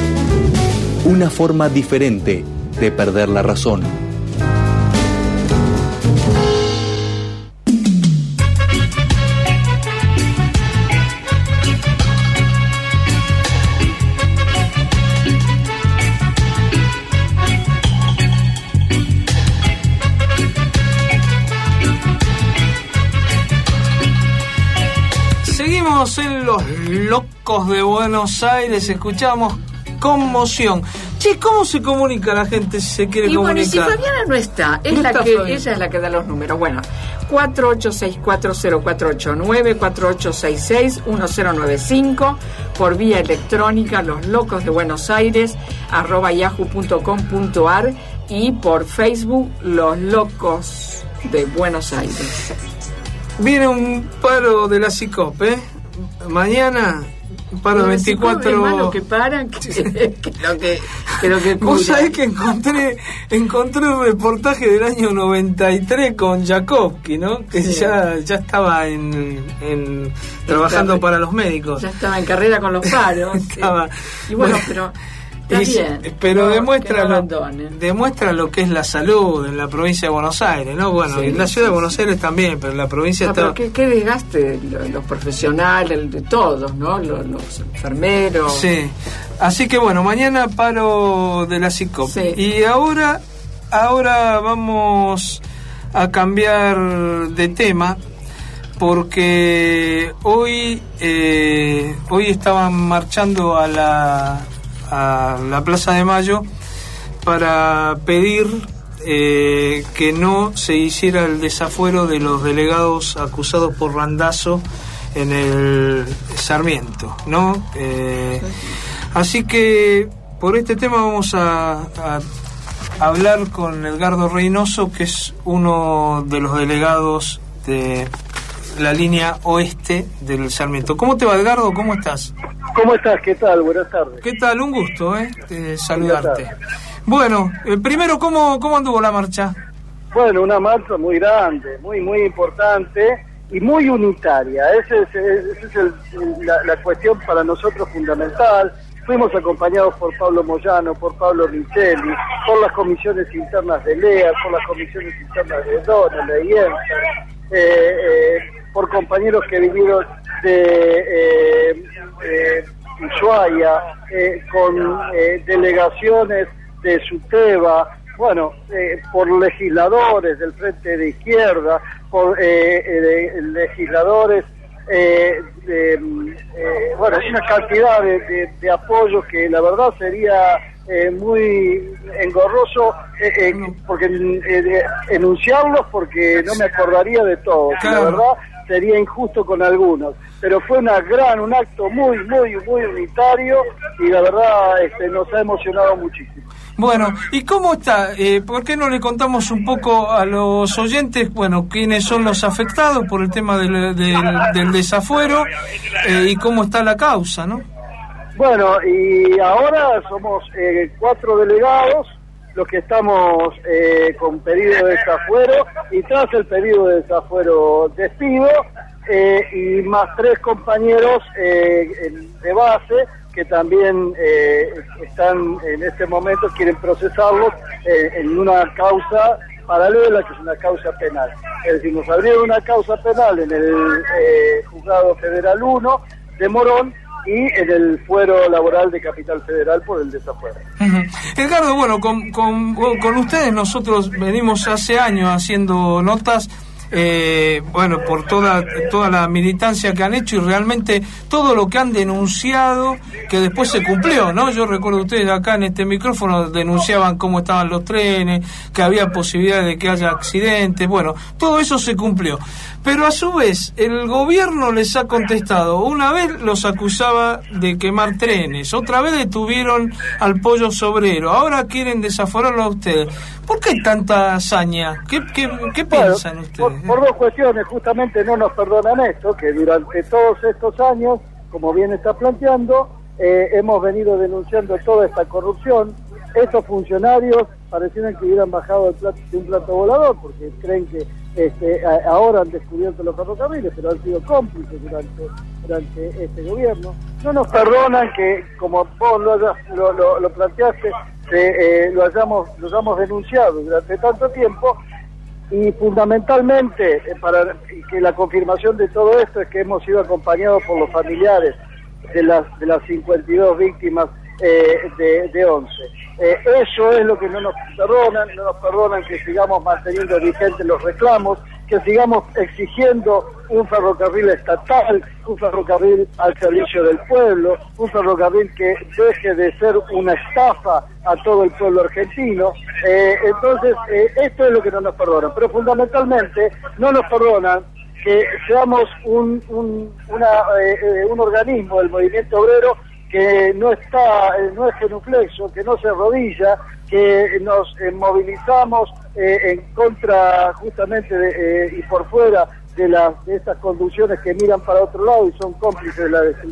Una forma diferente de perder la razón. En Los Locos de Buenos Aires escuchamos Conmoción. Che, ¿cómo se comunica la gente si se quiere y comunicar? Bueno, y si Fabiana no está, es no la está que Fabiana. Ella es la que da los números. Bueno, cuatro ocho seis cuatro cero cuatro ocho nueve, cuatro ocho seis seis uno cero nueve cinco, por vía electrónica Los Locos de Buenos Aires arroba yahoo punto com punto ar, y por Facebook Los Locos de Buenos Aires. Viene un paro de la SICOP, ¿eh? Mañana Paro de veinticuatro... Es más lo que paran que, que lo que, que, lo que Vos sabés que encontré encontré un reportaje del año noventa y tres con Jakovsky, ¿no? Que sí. ya, ya estaba en, en trabajando para los médicos. Ya estaba en carrera con los paros. estaba, y bueno, bueno pero... Y, bien, pero no, demuestra, no lo, demuestra lo que es la salud en la provincia de Buenos Aires, ¿no? Bueno, sí, en la ciudad sí, de Buenos Aires también, pero en la provincia no, está... Pero qué, qué desgaste los, los profesionales, de todos, ¿no? Los, los enfermeros. Sí, así que bueno, mañana paro de la SICOP. Sí. Y ahora, ahora vamos a cambiar de tema, porque hoy, eh, hoy estaban marchando a la... a la Plaza de Mayo para pedir eh, que no se hiciera el desafuero de los delegados acusados por randazo en el Sarmiento, ¿no? Eh, así que por este tema vamos a, a hablar con Edgardo Reynoso, que es uno de los delegados de la línea oeste del Sarmiento. ¿Cómo te va, Edgardo? ¿Cómo estás? ¿Cómo estás? ¿Qué tal? Buenas tardes. ¿Qué tal? Un gusto, ¿eh? De saludarte. Bueno, eh, primero, ¿cómo, ¿cómo anduvo la marcha? Bueno, una marcha muy grande, muy, muy importante y muy unitaria. Esa es, ese es el, la, la cuestión para nosotros fundamental. Fuimos acompañados por Pablo Moyano, por Pablo Micheli, por las comisiones internas de L E A, por las comisiones internas de Donel, de I E M S, eh, eh, por compañeros que vinieron de eh, eh, Ushuaia, eh, con eh, delegaciones de SUTEBA, bueno, eh, por legisladores del Frente de Izquierda, por eh, eh, legisladores, eh, de, eh, bueno, una cantidad de, de, de apoyos que la verdad sería eh, muy engorroso eh, eh, porque eh, enunciarlos, porque no me acordaría de todos, la verdad sería injusto con algunos, pero fue una gran, un acto muy, muy, muy unitario y la verdad este, nos ha emocionado muchísimo. Bueno, ¿y cómo está? Eh, ¿Por qué no le contamos un poco a los oyentes, bueno, quiénes son los afectados por el tema del, del, del desafuero eh, y cómo está la causa, ¿no? Bueno, y ahora somos eh, cuatro delegados los que estamos eh, con pedido de desafuero y tras el pedido de desafuero despido eh, y más tres compañeros eh, de base que también eh, están en este momento, quieren procesarlos eh, en una causa paralela, que es una causa penal. Es decir, nos abrieron una causa penal en el eh, Juzgado Federal uno de Morón y en el fuero laboral de Capital Federal por el desafuero. Uh-huh. Edgardo, bueno, con, con, con ustedes nosotros venimos hace años haciendo notas, eh, bueno, por toda toda la militancia que han hecho y realmente todo lo que han denunciado que después se cumplió, ¿no? Yo recuerdo ustedes acá en este micrófono denunciaban cómo estaban los trenes, que había posibilidad de que haya accidentes, bueno, todo eso se cumplió. Pero a su vez, el gobierno les ha contestado. Una vez los acusaba de quemar trenes, otra vez detuvieron al Pollo Sobrero, ahora quieren desaforarlo a ustedes. ¿Por qué tanta hazaña? ¿Qué, qué, qué piensan bueno, ustedes? Por, por dos cuestiones, justamente no nos perdonan esto, que durante todos estos años, como bien está planteando, eh, hemos venido denunciando toda esta corrupción. Estos funcionarios parecieran que hubieran bajado el plato, de un plato volador, porque creen que este, a, ahora han descubierto los ferrocarriles, pero han sido cómplices durante, durante este gobierno. No nos perdonan que, como vos lo, lo, lo, lo planteaste, eh, lo, hayamos, lo hayamos denunciado durante tanto tiempo, y fundamentalmente, eh, para que la confirmación de todo esto es que hemos sido acompañados por los familiares de las, de las cincuenta y dos víctimas eh, de, de once. Eh, eso es lo que no nos perdonan, no nos perdonan que sigamos manteniendo vigentes los reclamos, que sigamos exigiendo un ferrocarril estatal, un ferrocarril al servicio del pueblo, un ferrocarril que deje de ser una estafa a todo el pueblo argentino. Eh, entonces, eh, esto es lo que no nos perdonan, pero fundamentalmente no nos perdonan que seamos un, un, una, eh, un organismo del movimiento obrero que no está, eh, no es genuflexo, que no se arrodilla, que nos eh, movilizamos eh, en contra justamente de, eh, y por fuera de, las, de estas conducciones que miran para otro lado y son cómplices de la destrucción.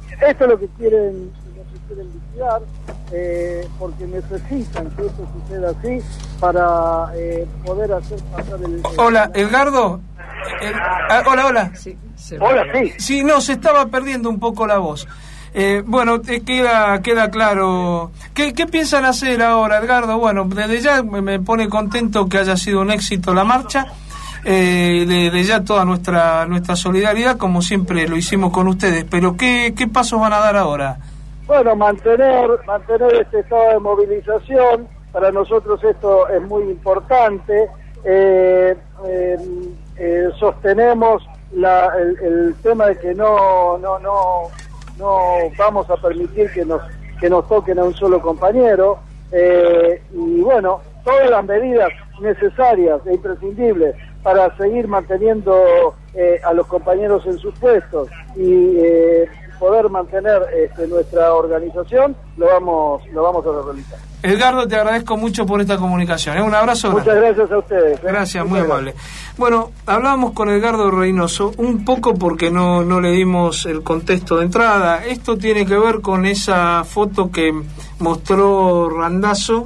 esto es lo que quieren, lo que quieren liquidar, eh, porque necesitan que esto suceda así para eh, poder hacer pasar el... el Hola, Edgardo. El, ah, hola, hola. Sí, se Hola, sí. Sí, no, se estaba perdiendo un poco la voz. Eh, bueno, eh, queda queda claro. ¿Qué, ¿Qué piensan hacer ahora, Edgardo? Bueno, desde ya me, me pone contento que haya sido un éxito la marcha. Eh, desde ya toda nuestra nuestra solidaridad, como siempre lo hicimos con ustedes. Pero ¿qué, qué pasos van a dar ahora? Bueno, mantener, mantener este estado de movilización. Para nosotros esto es muy importante. Eh, eh, eh, sostenemos la, el, el tema de que no no no no vamos a permitir que nos que nos toquen a un solo compañero, eh, y bueno, todas las medidas necesarias e imprescindibles para seguir manteniendo eh, a los compañeros en sus puestos y eh, poder mantener este, nuestra organización, lo vamos lo vamos a realizar. Edgardo, te agradezco mucho por esta comunicación. ¿eh? Un abrazo. Muchas grande. gracias a ustedes. ¿eh? Gracias, Muchas muy amable. Bueno, hablábamos con Edgardo Reynoso, un poco porque no, no le dimos el contexto de entrada. Esto tiene que ver con esa foto que mostró Randazzo,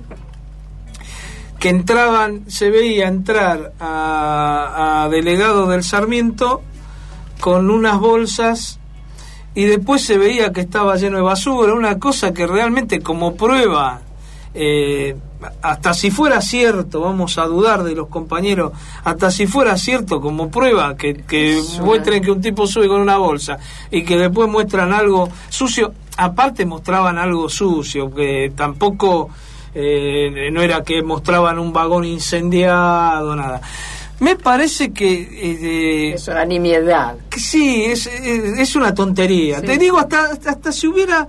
que entraban, se veía entrar a, a delegados del Sarmiento con unas bolsas y después se veía que estaba lleno de basura, una cosa que realmente como prueba... Eh, hasta si fuera cierto, vamos a dudar de los compañeros, hasta si fuera cierto como prueba que, que muestren que un tipo sube con una bolsa y que después muestran algo sucio, aparte mostraban algo sucio, que tampoco eh, no era que mostraban un vagón incendiado, nada. Me parece que... Eh, es una nimiedad. Que sí, es, es, es una tontería. Sí. Te digo, hasta, hasta, hasta si hubiera...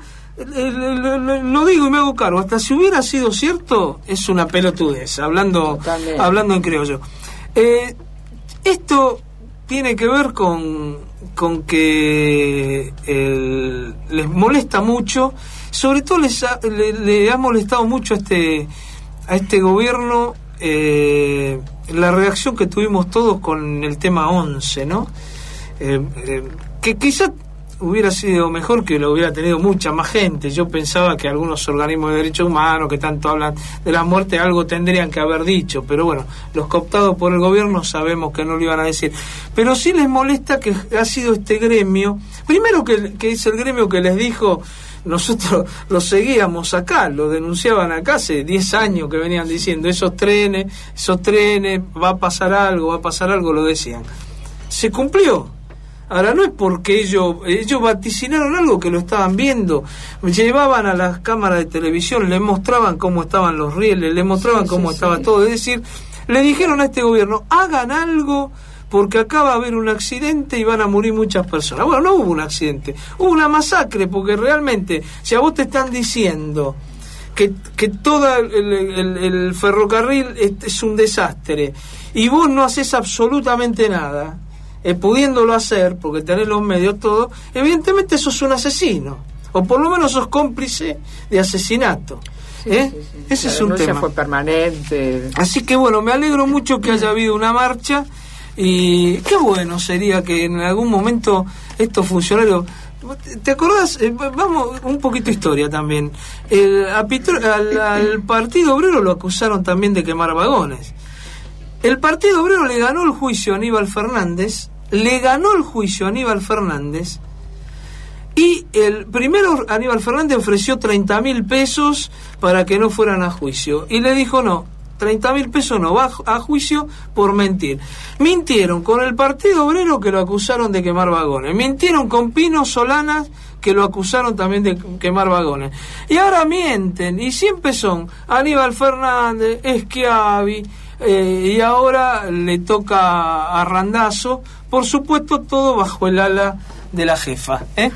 Lo digo y me hago cargo, hasta si hubiera sido cierto es una pelotudez, hablando Totalmente. hablando en criollo. Eh, esto tiene que ver con con que el, les molesta mucho, sobre todo les ha, le, le ha molestado mucho a este a este gobierno eh, la reacción que tuvimos todos con el tema once, ¿no? Eh, eh, que quizás hubiera sido mejor que lo hubiera tenido mucha más gente. Yo pensaba que algunos organismos de derechos humanos que tanto hablan de la muerte algo tendrían que haber dicho, pero bueno, los cooptados por el gobierno sabemos que no lo iban a decir. Pero sí les molesta que ha sido este gremio, primero que, que es el gremio que les dijo, nosotros lo seguíamos acá, lo denunciaban acá hace diez años que venían diciendo esos trenes, esos trenes, va a pasar algo, va a pasar algo, lo decían. Se cumplió. Ahora no es porque ellos ellos vaticinaron algo que lo estaban viendo, llevaban a las cámaras de televisión, le mostraban cómo estaban los rieles, le mostraban sí, cómo sí, estaba sí. todo, es decir, le dijeron a este gobierno, hagan algo porque acá va a haber un accidente y van a morir muchas personas. Bueno, no hubo un accidente, hubo una masacre, porque realmente, si a vos te están diciendo que, que todo el, el, el ferrocarril es, es un desastre y vos no haces absolutamente nada, Eh, pudiéndolo hacer, porque tenés los medios todo, evidentemente sos un asesino, o por lo menos sos cómplice de asesinato. Sí, ¿eh? sí, sí. Ese La es un tema. fue permanente. Así que bueno, me alegro mucho que haya habido una marcha, y qué bueno sería que en algún momento estos funcionarios... ¿Te acordás? Eh, vamos, un poquito de historia también. El, a Pitor, al, al Partido Obrero lo acusaron también de quemar vagones. El Partido Obrero le ganó el juicio a Aníbal Fernández, le ganó el juicio a Aníbal Fernández, y el primero Aníbal Fernández ofreció treinta mil pesos para que no fueran a juicio, y le dijo no, treinta mil pesos no, va a juicio por mentir. Mintieron con el Partido Obrero, que lo acusaron de quemar vagones, mintieron con Pino Solanas, que lo acusaron también de quemar vagones, y ahora mienten, y siempre son Aníbal Fernández, Schiavi, Eh, y ahora le toca a Randazzo, por supuesto todo bajo el ala de la jefa, ¿eh?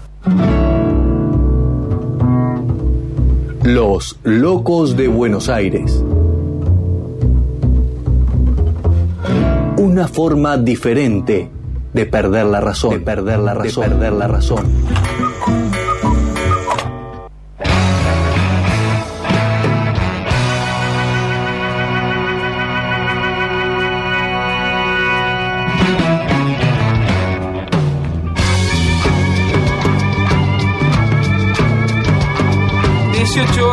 Los locos de Buenos Aires. Una forma diferente de perder la razón, de perder la razón, de perder la razón.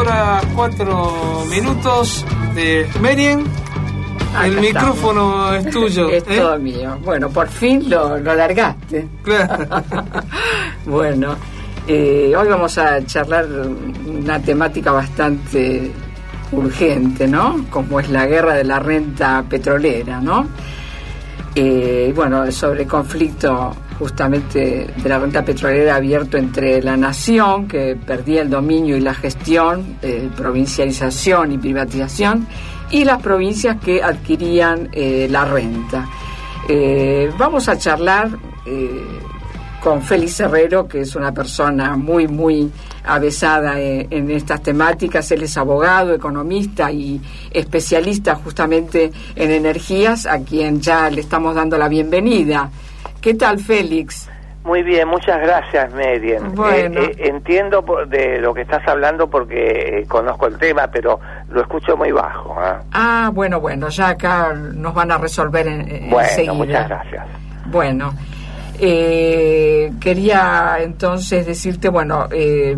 horas cuatro minutos de Merien. Acá el micrófono estamos. Es tuyo. Es ¿eh? todo mío. Bueno, por fin lo, lo largaste. Claro. Bueno, eh, hoy vamos a charlar una temática bastante urgente, ¿no? Como es la guerra de la renta petrolera, ¿no? Eh, bueno, sobre el conflicto justamente de la renta petrolera abierto entre la nación, que perdía el dominio y la gestión, eh, provincialización y privatización, y las provincias que adquirían eh, la renta. Eh, vamos a charlar eh, con Félix Herrero, que es una persona muy, muy avesada eh, en estas temáticas. Él es abogado, economista y especialista justamente en energías, a quien ya le estamos dando la bienvenida. ¿Qué tal, Félix? Muy bien, muchas gracias, Merien. Bueno. Eh, eh, entiendo por, de lo que estás hablando porque eh, conozco el tema, pero lo escucho muy bajo. ¿eh? Ah, bueno, bueno, ya acá nos van a resolver en, en bueno, enseguida. muchas gracias. Bueno, eh, quería entonces decirte, bueno, eh,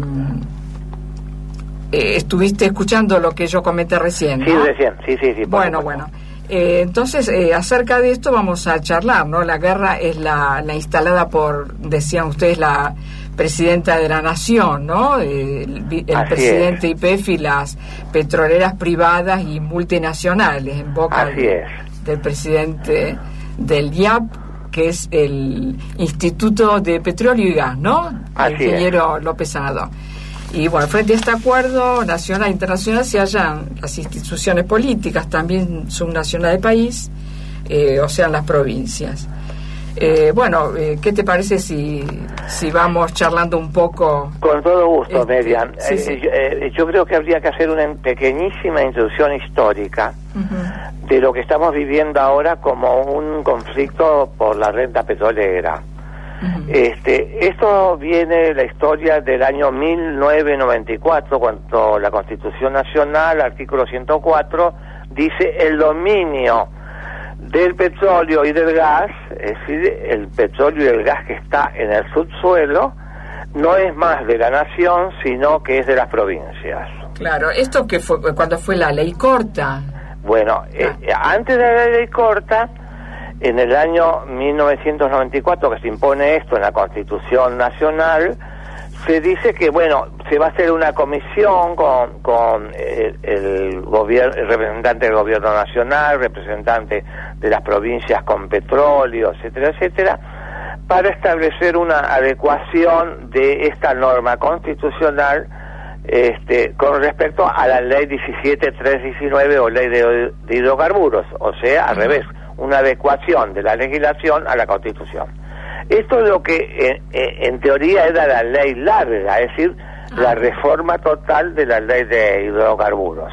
eh, estuviste escuchando lo que yo comenté recién, ¿no? Sí, recién, sí, sí, sí. Bueno, bueno. Eh, entonces, eh, acerca de esto vamos a charlar, ¿no? La guerra es la, la instalada por, decían ustedes, la presidenta de la nación, ¿no? Eh, el el presidente es. Y P F y las petroleras privadas y multinacionales en boca Así de, es. del presidente del I A P, que es el Instituto de Petróleo y Gas, ¿no? Así el ingeniero es. López Sanador. Y bueno, frente a este acuerdo nacional e internacional se hallan las instituciones políticas, también subnacionales del país, eh, o sea, las provincias. Eh, bueno, eh, ¿qué te parece si, si vamos charlando un poco? Con todo gusto, este, Merian. sí, Eh, sí. eh, yo creo que habría que hacer una pequeñísima introducción histórica Uh-huh. de lo que estamos viviendo ahora como un conflicto por la renta petrolera. Uh-huh. Este, esto viene de la historia del año mil novecientos noventa y cuatro, cuando la Constitución Nacional, artículo ciento cuatro, dice el dominio del petróleo y del gas, es decir, el petróleo y el gas que está en el subsuelo, no es más de la nación, sino que es de las provincias. Claro, esto que fue cuando fue la ley corta. Bueno, eh, antes de la ley corta, en el año mil novecientos noventa y cuatro, que se impone esto en la Constitución Nacional, se dice que, bueno, se va a hacer una comisión con, con el, el, gobierno, el representante del gobierno nacional, representante de las provincias con petróleo, etcétera, etcétera, para establecer una adecuación de esta norma constitucional este, con respecto a la ley diecisiete mil trescientos diecinueve o ley de, de hidrocarburos, o sea, al revés, una adecuación de la legislación a la Constitución. Esto es lo que en, en teoría era la ley larga, es decir, la reforma total de la ley de hidrocarburos.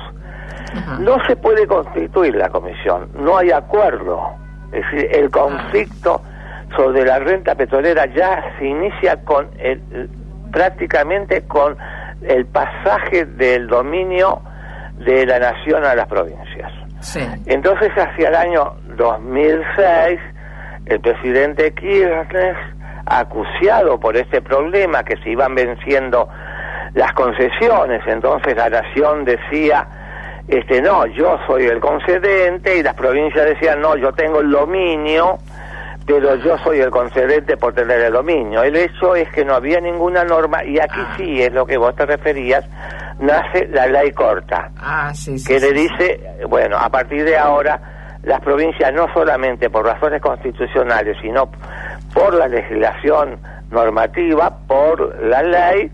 No se puede constituir la comisión, no hay acuerdo, es decir, el conflicto sobre la renta petrolera ya se inicia con el, prácticamente con el pasaje del dominio de la nación a las provincias. Sí. Entonces, hacia el año dos mil seis, el presidente Kirchner, acuciado por este problema, que se iban venciendo las concesiones, entonces la nación decía, este no, yo soy el concedente, y las provincias decían, no, yo tengo el dominio, pero yo soy el concedente por tener el dominio. El hecho es que no había ninguna norma, y aquí sí es lo que vos te referías, nace la ley corta, Ah, sí, sí, que sí, le dice, bueno, a partir de ahora, las provincias no solamente por razones constitucionales, sino por la legislación normativa, por la ley,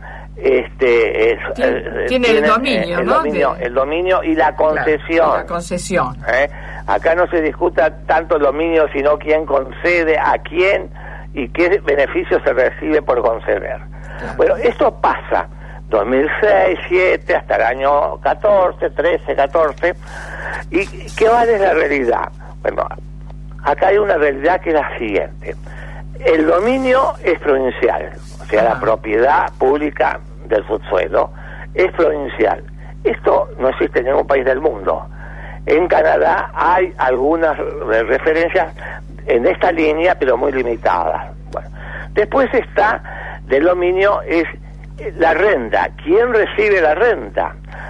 este es, Tien, eh, tiene el dominio, el ¿no? dominio, De, el dominio y la concesión. Claro, la concesión. ¿Eh? Acá no se discuta tanto el dominio, sino quién concede a quién y qué beneficio se recibe por conceder. Claro. Bueno, esto pasa dos mil seis, siete, hasta el año catorce, trece, catorce. ¿Y qué vale la realidad? Bueno, acá hay una realidad que es la siguiente. El dominio es provincial, o sea, Ajá. la propiedad pública del subsuelo es provincial. Esto no existe en ningún país del mundo. En Canadá hay algunas referencias en esta línea, pero muy limitadas. Bueno, después está del dominio es la renta. ¿Quién recibe la renta?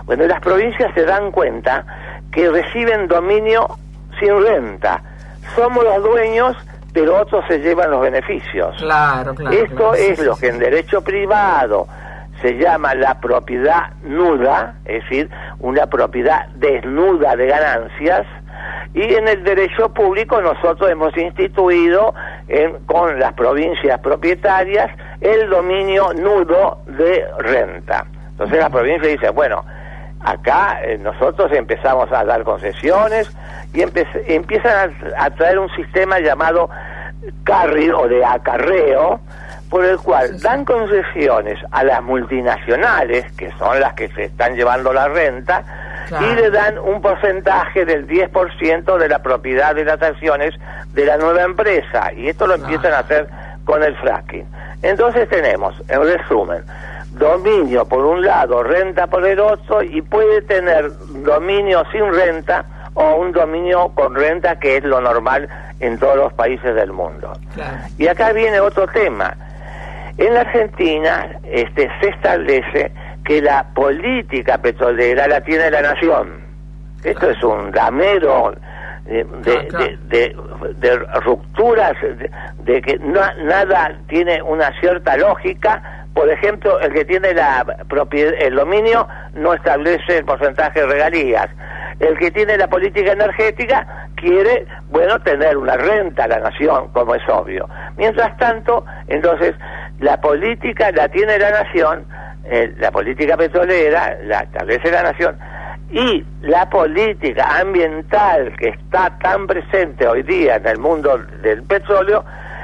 Bueno, las provincias se dan cuenta que reciben dominio sin renta. Somos los dueños, pero otros se llevan los beneficios. Claro, claro. Esto claro, es sí, lo sí, que en derecho privado se llama la propiedad nuda, es decir, una propiedad desnuda de ganancias, y en el derecho público nosotros hemos instituido en, con las provincias propietarias el dominio nudo de renta. Entonces la provincia dice, bueno, acá eh, nosotros empezamos a dar concesiones y empe empiezan a, a traer un sistema llamado carry o de acarreo, por el cual sí, sí. dan concesiones a las multinacionales, que son las que se están llevando la renta, claro. y le dan un porcentaje del diez por ciento de la propiedad de las acciones de la nueva empresa, y esto lo claro. empiezan a hacer con el fracking. Entonces tenemos, en resumen, dominio por un lado, renta por el otro, y puede tener dominio sin renta o un dominio con renta, que es lo normal en todos los países del mundo. Claro. Y acá viene otro tema. En la Argentina este, se establece que la política petrolera la tiene la nación. Esto claro. es un damero de, de, claro, claro. de, de, de rupturas, de, de que no, nada tiene una cierta lógica. Por ejemplo, el que tiene la propiedad, el dominio, no establece el porcentaje de regalías. El que tiene la política energética quiere, bueno, tener una renta a la nación, como es obvio. Mientras tanto, entonces, la política la tiene la nación, eh, la política petrolera la establece la nación, y la política ambiental que está tan presente hoy día en el mundo del petróleo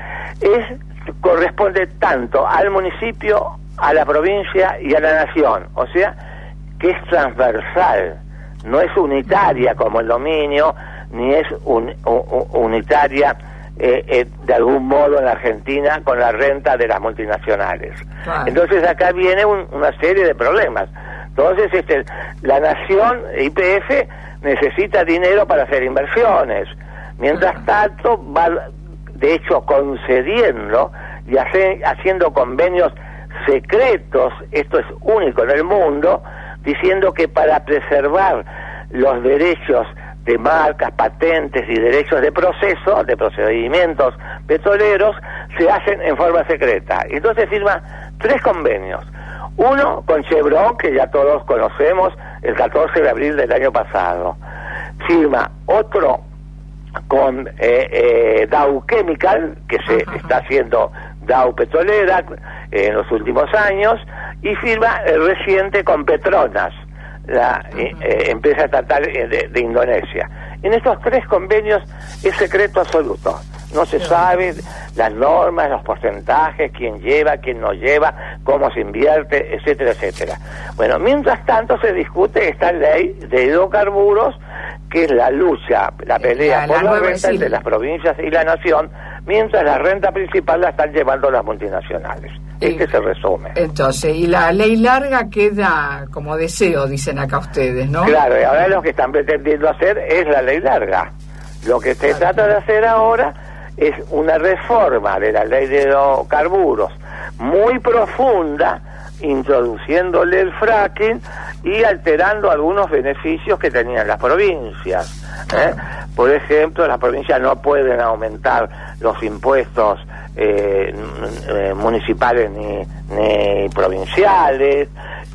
es corresponde tanto al municipio, a la provincia y a la nación, o sea, que es transversal, no es unitaria como el dominio, ni es un, un, unitaria eh, eh, de algún modo en la Argentina con la renta de las multinacionales. Claro. Entonces acá viene un, una serie de problemas. Entonces este, la nación, Y P F, necesita dinero para hacer inversiones, mientras tanto va, de hecho, concediendo y hace, haciendo convenios secretos, esto es único en el mundo, diciendo que para preservar los derechos de marcas, patentes y derechos de proceso, de procedimientos petroleros, se hacen en forma secreta. Entonces firma tres convenios. Uno con Chevron, que ya todos conocemos, el catorce de abril del año pasado. Firma otro con eh, eh, Dow Chemical, que se Ajá. está haciendo Dow Petrolera eh, en los últimos años, y firma el reciente con Petronas, la eh, eh, empresa estatal de, de Indonesia. En estos tres convenios es secreto absoluto. No se sabe las normas, los porcentajes, quién lleva, quién no lleva, cómo se invierte, etcétera, etcétera. Bueno, mientras tanto se discute esta ley de hidrocarburos, que es la lucha, la pelea la, por la, la renta entre las provincias y la nación, mientras la renta principal la están llevando las multinacionales. Este se resume. Entonces, y la ley larga queda como deseo, dicen acá ustedes, ¿no? Claro, y ahora lo que están pretendiendo hacer es la ley larga. Lo que se claro. trata de hacer ahora es una reforma de la ley de hidrocarburos muy profunda, introduciéndole el fracking y alterando algunos beneficios que tenían las provincias. ¿eh? Por ejemplo, las provincias no pueden aumentar los impuestos eh, eh, municipales ni, ni provinciales.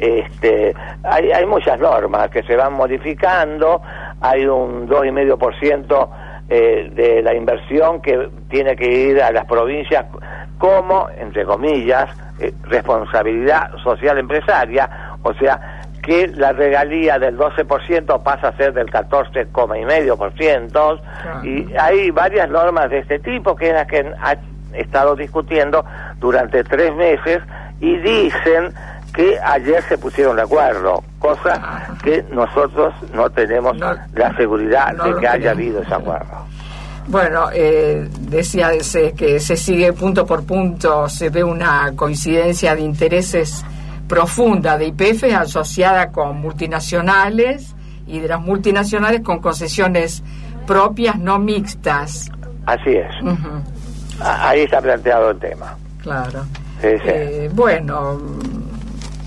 Este, hay, hay muchas normas que se van modificando. Hay un dos coma cinco por ciento eh, de la inversión que tiene que ir a las provincias como, entre comillas, eh, responsabilidad social empresaria, o sea, que la regalía del doce por ciento pasa a ser del catorce coma cinco por ciento, claro. y hay varias normas de este tipo que es las que han estado discutiendo durante tres meses y dicen que ayer se pusieron de acuerdo, cosa que nosotros no tenemos no, la seguridad no de que haya habido ese acuerdo. Bueno, eh, decía que se sigue punto por punto, se ve una coincidencia de intereses profunda de Y P F asociada con multinacionales y de las multinacionales con concesiones propias no mixtas. Así es. Uh-huh. Ahí está planteado el tema. Claro. Sí, sí. Eh, bueno,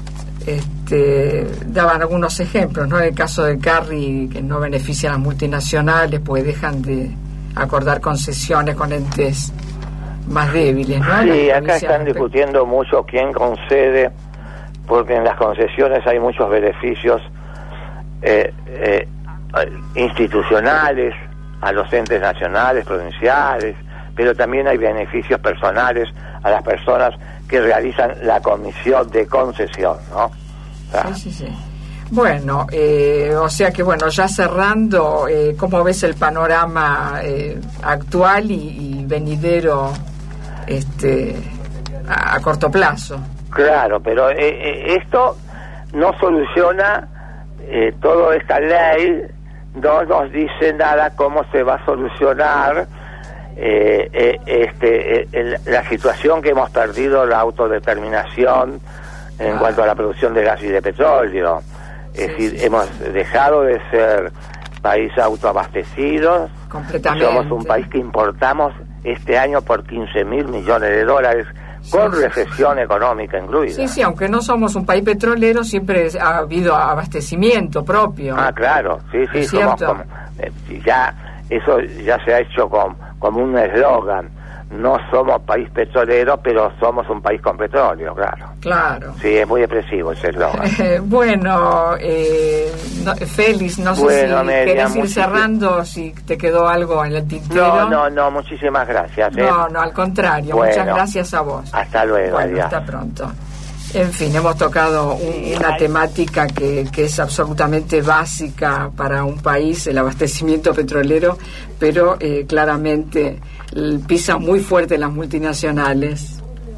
este, daban algunos ejemplos, ¿no? En el caso de Carri, que no beneficia a las multinacionales, pues dejan de acordar concesiones con entes más débiles, ¿no? Sí, acá están discutiendo mucho quién concede, porque en las concesiones hay muchos beneficios eh, eh, institucionales a los entes nacionales, provinciales, pero también hay beneficios personales a las personas que realizan la comisión de concesión, ¿no? O sea, sí, sí, sí. Bueno, eh, o sea que, bueno, ya cerrando, eh, ¿cómo ves el panorama eh, actual y, y venidero este, a, a corto plazo? Claro, pero eh, eh, esto no soluciona, eh, toda esta ley no nos dice nada cómo se va a solucionar eh, eh, este, eh, el, la situación que hemos perdido, la autodeterminación en ah. cuanto a la producción de gas y de petróleo. Es sí, decir, sí, hemos sí. dejado de ser país autoabastecido, completamente. Somos un país que importamos este año por quince mil millones de dólares, con sí, recesión sí. económica incluida. Sí, sí, aunque no somos un país petrolero, siempre ha habido abastecimiento propio. Ah, claro, sí, sí, somos como, eh, ya eso ya se ha hecho como, como un eslogan. No somos país petrolero, pero somos un país con petróleo, claro. Claro. Sí, es muy expresivo ese eslogan. Eh, bueno, eh, no, Félix, no bueno, sé si Media, querés ir muchísimo. cerrando, si te quedó algo en el tintero. No, no, no, muchísimas gracias. ¿eh? No, no, al contrario, bueno, muchas gracias a vos. Hasta luego, bueno, adiós. Hasta pronto. En fin, hemos tocado un, una temática que, que es absolutamente básica para un país, el abastecimiento petrolero, pero eh, claramente pisan muy fuerte las multinacionales.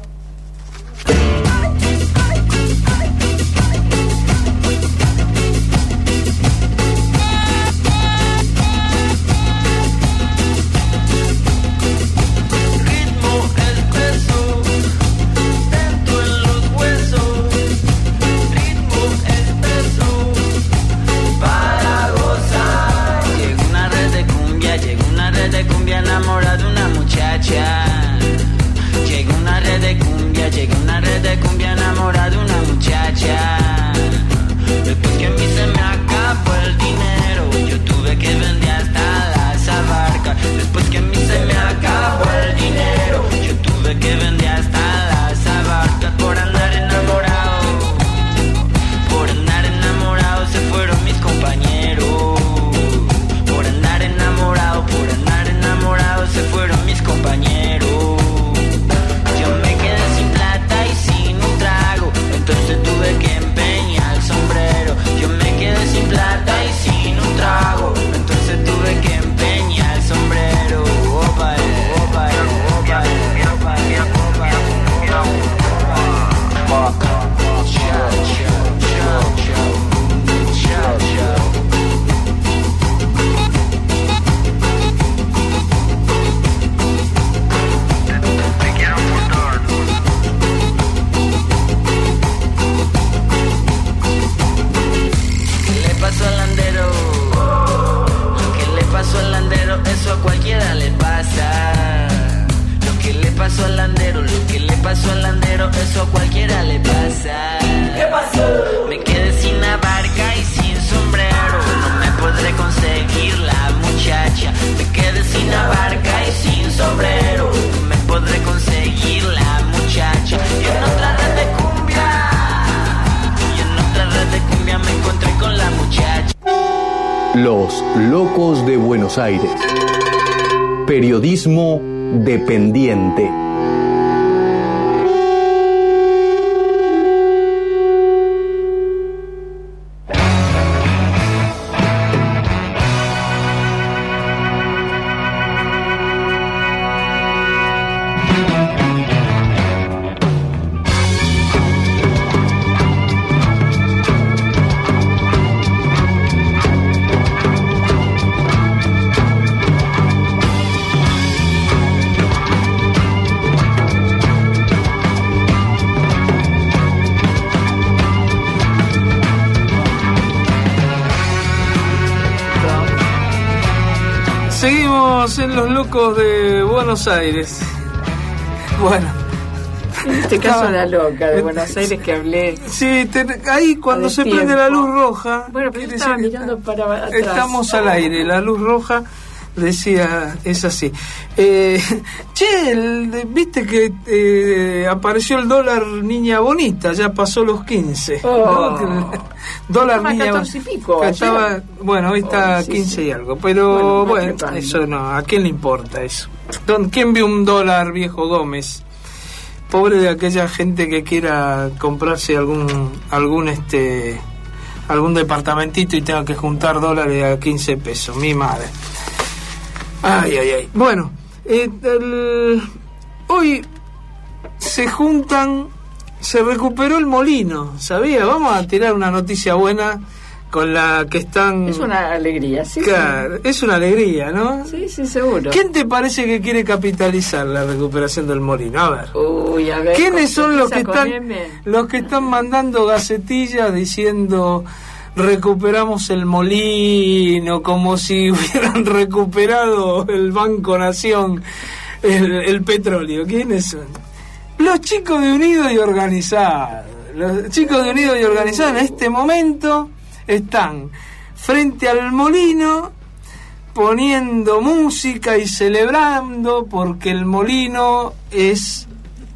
Los Locos de Buenos Aires. Periodismo dependiente. Seguimos en Los Locos de Buenos Aires. Bueno, En este caso la loca de Buenos Aires que hablé. Sí, te, ahí cuando se tiempo. prende la luz roja. Bueno, pero yo estaba mirando para atrás. Estamos al aire, la luz roja decía, es así. Eh, che, el, viste que eh, apareció el dólar niña bonita, ya pasó los quince. Oh. ¿No? Dólar estaba niña catorce y pico. Estaba, bueno, hoy está oh, sí, quince sí. y algo, pero bueno, bueno eso no, ¿a quién le importa eso? ¿Quién vio un dólar, viejo Gómez? Pobre de aquella gente que quiera comprarse algún algún este algún departamentito y tenga que juntar dólares a quince pesos, mi madre. Ay, ay, ay. Bueno, eh, el, hoy se juntan, se recuperó el molino, ¿sabía? Vamos a tirar una noticia buena con la que están... Es una alegría, sí. Claro, sí. Es una alegría, ¿no? Sí, sí, seguro. ¿Quién te parece que quiere capitalizar la recuperación del molino? A ver. Uy, a ver. ¿Quiénes son los que están los que están mandando gacetillas diciendo recuperamos el molino, como si hubieran recuperado el Banco Nación, el, el petróleo? ¿Quiénes son? Los chicos de Unidos y Organizados. Los chicos de Unidos y Organizados en este momento están frente al molino poniendo música y celebrando porque el molino es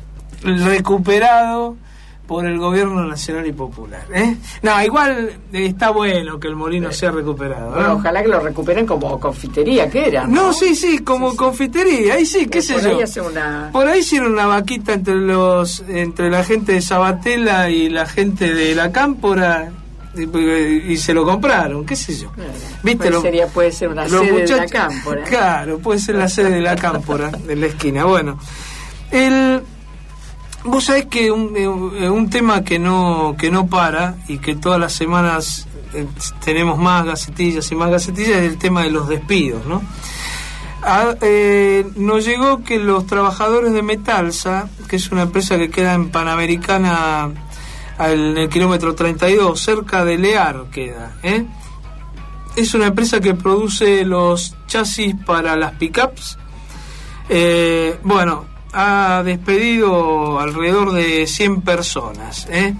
recuperado por el gobierno nacional y popular, ¿eh? No, igual está bueno que el molino sea recuperado, ¿no? Bueno, ojalá que lo recuperen como confitería, que era, ¿no? No, sí, sí, como sí, confitería, ahí sí, qué sé por yo. Ahí hace una... Por ahí hicieron una vaquita entre los entre la gente de Sabatella y la gente de la Cámpora y, y se lo compraron, qué sé yo. Claro. ¿Viste? Pues lo, sería, puede ser una sede muchachos, de la Cámpora. Claro, puede ser la sede de la Cámpora, de la esquina. Bueno, el... Vos sabés que un, un tema que no que no para y que todas las semanas eh, tenemos más gacetillas y más gacetillas es el tema de los despidos, ¿no? A, eh, nos llegó que los trabajadores de Metalsa, que es una empresa que queda en Panamericana en el kilómetro treinta y dos, cerca de Lear queda, ¿eh? Es una empresa que produce los chasis para las pickups. Eh, bueno, ha despedido alrededor de cien personas, ¿eh?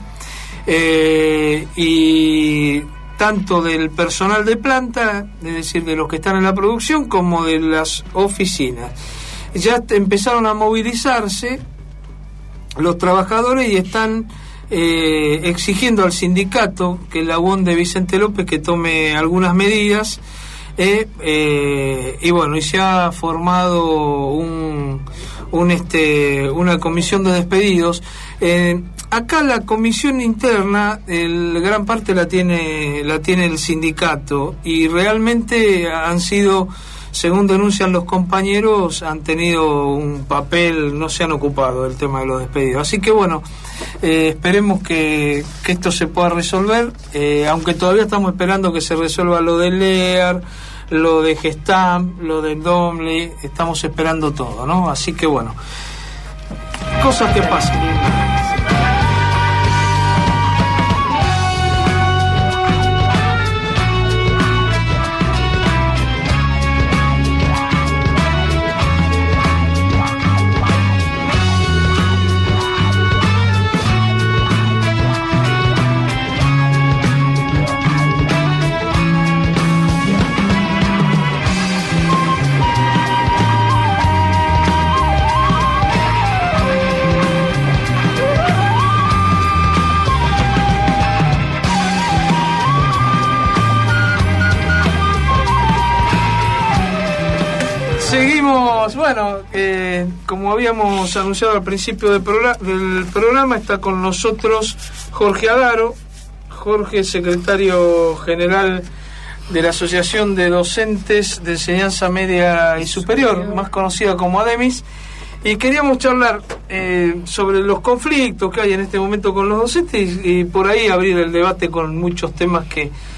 Eh, y tanto del personal de planta, es decir, de los que están en la producción, como de las oficinas. Ya empezaron a movilizarse los trabajadores y están eh, exigiendo al sindicato, que es la U O N de Vicente López, que tome algunas medidas. Eh, eh, y bueno, y se ha formado un, un este una comisión de despedidos. Eh, acá la comisión interna, el, gran parte la tiene la tiene el sindicato y realmente han sido, según denuncian los compañeros, han tenido un papel, no se han ocupado del tema de los despedidos. Así que bueno, eh, esperemos que, que esto se pueda resolver, eh, aunque todavía estamos esperando que se resuelva lo de Lear, lo de Gestam, lo de Domley, estamos esperando todo, ¿no? Así que bueno, cosas que pasan. Seguimos, bueno, eh, como habíamos anunciado al principio del, programa, del programa, está con nosotros Jorge Adaro. Jorge, secretario general de la Asociación de Docentes de Enseñanza Media y Superior, más conocida como ADEMIS, y queríamos charlar eh, sobre los conflictos que hay en este momento con los docentes y, y por ahí abrir el debate con muchos temas que,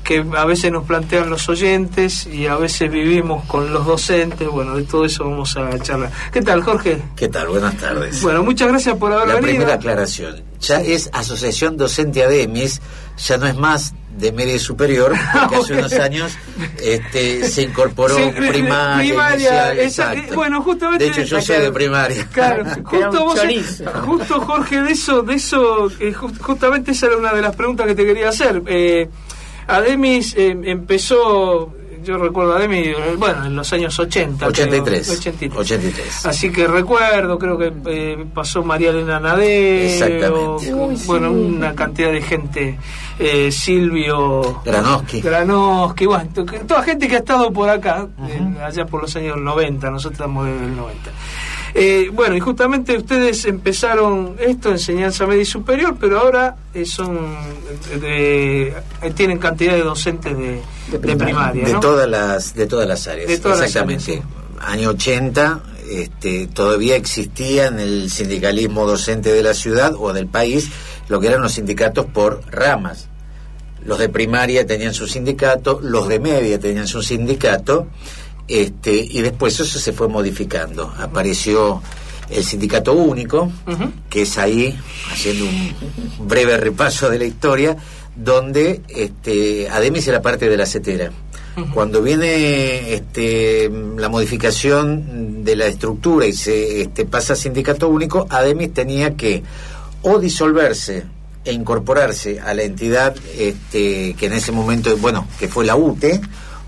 que a veces nos plantean los oyentes y a veces vivimos con los docentes. Bueno, de todo eso vamos a charlar. ¿Qué tal, Jorge? ¿Qué tal? Buenas tardes. Bueno, muchas gracias por haber La venido. primera aclaración, ya es Asociación Docente ADEMIS, ya no es más de media y superior, porque hace unos años este, se incorporó Sí, primaria, primaria, inicial, esa- exacto. bueno, justamente- de hecho yo soy de primaria. Claro, Era justo, un vos- chorizo. justo Jorge, de eso, de eso, eh, ju- justamente esa era una de las preguntas que te quería hacer. Eh, Ademis eh, empezó, yo recuerdo a Ademis, eh, bueno, en los años ochenta. ochenta y tres. Creo, ochenta y tres. ochenta y tres. Así que recuerdo, creo que eh, pasó María Elena Nadeo. Exactamente. Uy, sí. Bueno, una cantidad de gente, eh, Silvio Granoski. Granoski, bueno, to- que- toda gente que ha estado por acá, eh, allá por los años noventa, nosotros estamos desde el noventa. Eh, bueno, y justamente ustedes empezaron esto, enseñanza media y superior, pero ahora eh, son eh, de- eh, tienen cantidad de docentes de, de primaria. primaria, De ¿no? todas las de todas las áreas. De todas las Exactamente. áreas, Año ochenta, este, todavía existía en el sindicalismo docente de la ciudad o del país lo que eran los sindicatos por ramas. Los de primaria tenían su sindicato, los de media tenían su sindicato, este, y después eso se fue modificando. Apareció el sindicato único, Ujú. que es ahí, haciendo un breve repaso de la historia, donde este, Ademis era parte de la CETERA. Cuando viene este, la modificación de la estructura y se este, pasa a sindicato único, Ademis tenía que o disolverse e incorporarse a la entidad este, que en ese momento, bueno, que fue la U T E,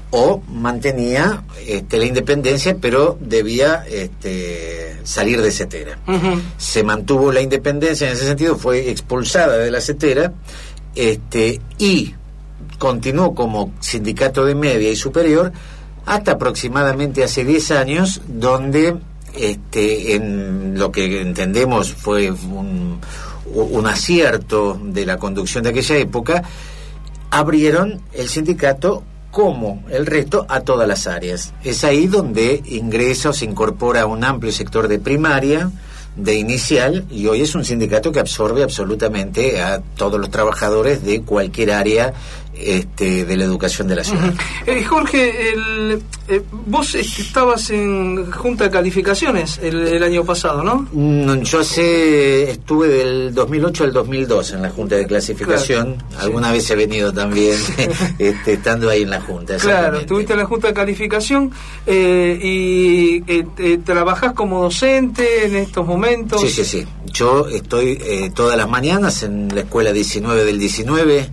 o mantenía este, la independencia, pero debía este, salir de CETERA. Ujú. Se mantuvo la independencia en ese sentido, fue expulsada de la CETERA, este, y continuó como sindicato de media y superior hasta aproximadamente hace diez años, donde este, en lo que entendemos fue un, un acierto de la conducción de aquella época, abrieron el sindicato como el resto a todas las áreas. Es ahí donde ingresa o se incorpora un amplio sector de primaria, de inicial, y hoy es un sindicato que absorbe absolutamente a todos los trabajadores de cualquier área este, de la educación de la ciudad. Eh, Jorge, el, eh, vos estabas en Junta de Calificaciones el, el año pasado, ¿no? Mm, Yo hace, estuve del dos mil ocho al dos mil dos en la Junta de Clasificación. Claro, Alguna sí. vez he venido también este, estando ahí en la Junta. Claro, exactamente. estuviste en la Junta de Calificación eh, y eh, eh, trabajás como docente en estos momentos. Sí, sí, sí. Yo estoy eh, todas las mañanas en la escuela diecinueve del diecinueve,